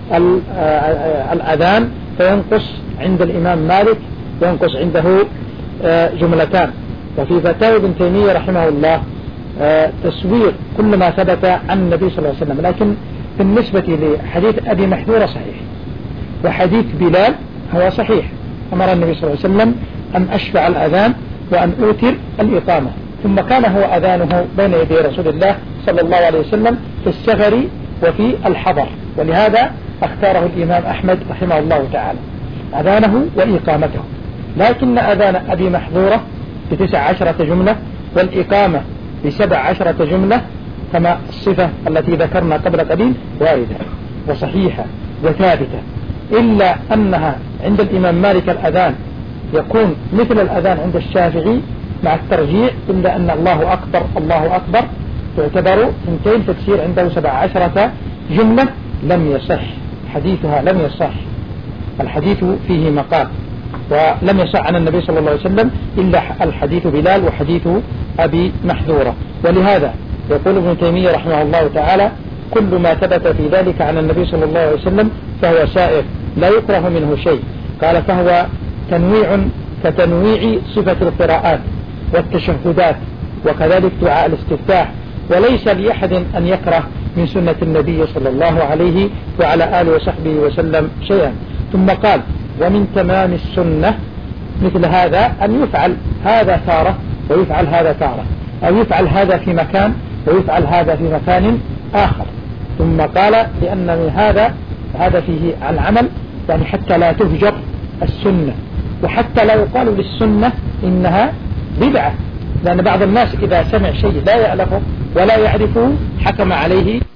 [SPEAKER 1] الأذان فينقص عند الإمام مالك، ينقص عنده جملتان. وفي فتاوى ابن تيمية رحمه الله تسوير كل ما ثبت عن النبي صلى الله عليه وسلم، لكن بالنسبة لحديث أبي محذورة صحيح، وحديث بلال هو صحيح، أمر النبي صلى الله عليه وسلم أن أشفع الأذان وأن أوتر الإقامة، ثم كان هو أذانه بين يدي رسول الله صلى الله عليه وسلم في السفر وفي الحضر، ولهذا اختاره الإمام أحمد رحمه الله تعالى أذانه وإقامته. لكن أذان أبي محذورة بتسع عشرة جملة والإقامة بسبع عشرة جملة كما الصفة التي ذكرنا قبل قليل واردة وصحيحة وثابتة، إلا أنها عند الإمام مالك الأذان يكون مثل الأذان عند الشافعي مع الترجيع، إلا أن الله أكبر الله أكبر تعتبر اثنتين، فتصير عنده سبع عشرة جملة. لم يصح حديثها، لم يصح الحديث فيه مقال، ولم يصح عن النبي صلى الله عليه وسلم إلا الحديث بلال وحديث أبي محذورة. ولهذا يقول ابن تيمية رحمه الله تعالى كل ما ثبت في ذلك عن النبي صلى الله عليه وسلم فهو سائر لا يكره منه شيء. قال فهو تنويع كتنويع صفة القراءات والتشهدات، وكذلك دعاء الاستفتاح، وليس لأحد أن يكره من سنة النبي صلى الله عليه وعلى آله وصحبه وسلم شيئا. ثم قال ومن تمام السنة مثل هذا أن يفعل هذا تارة ويفعل هذا تارة، أو يفعل هذا في مكان ويفعل هذا في مكان آخر. ثم قال لأن من هذا هذا فيه العمل، يعني حتى لا تهجر السنة، وحتى لا يقال للسنة إنها بدعة، لأن بعض الناس إذا سمع شيء لا يألفه ولا يعرفه حكم عليه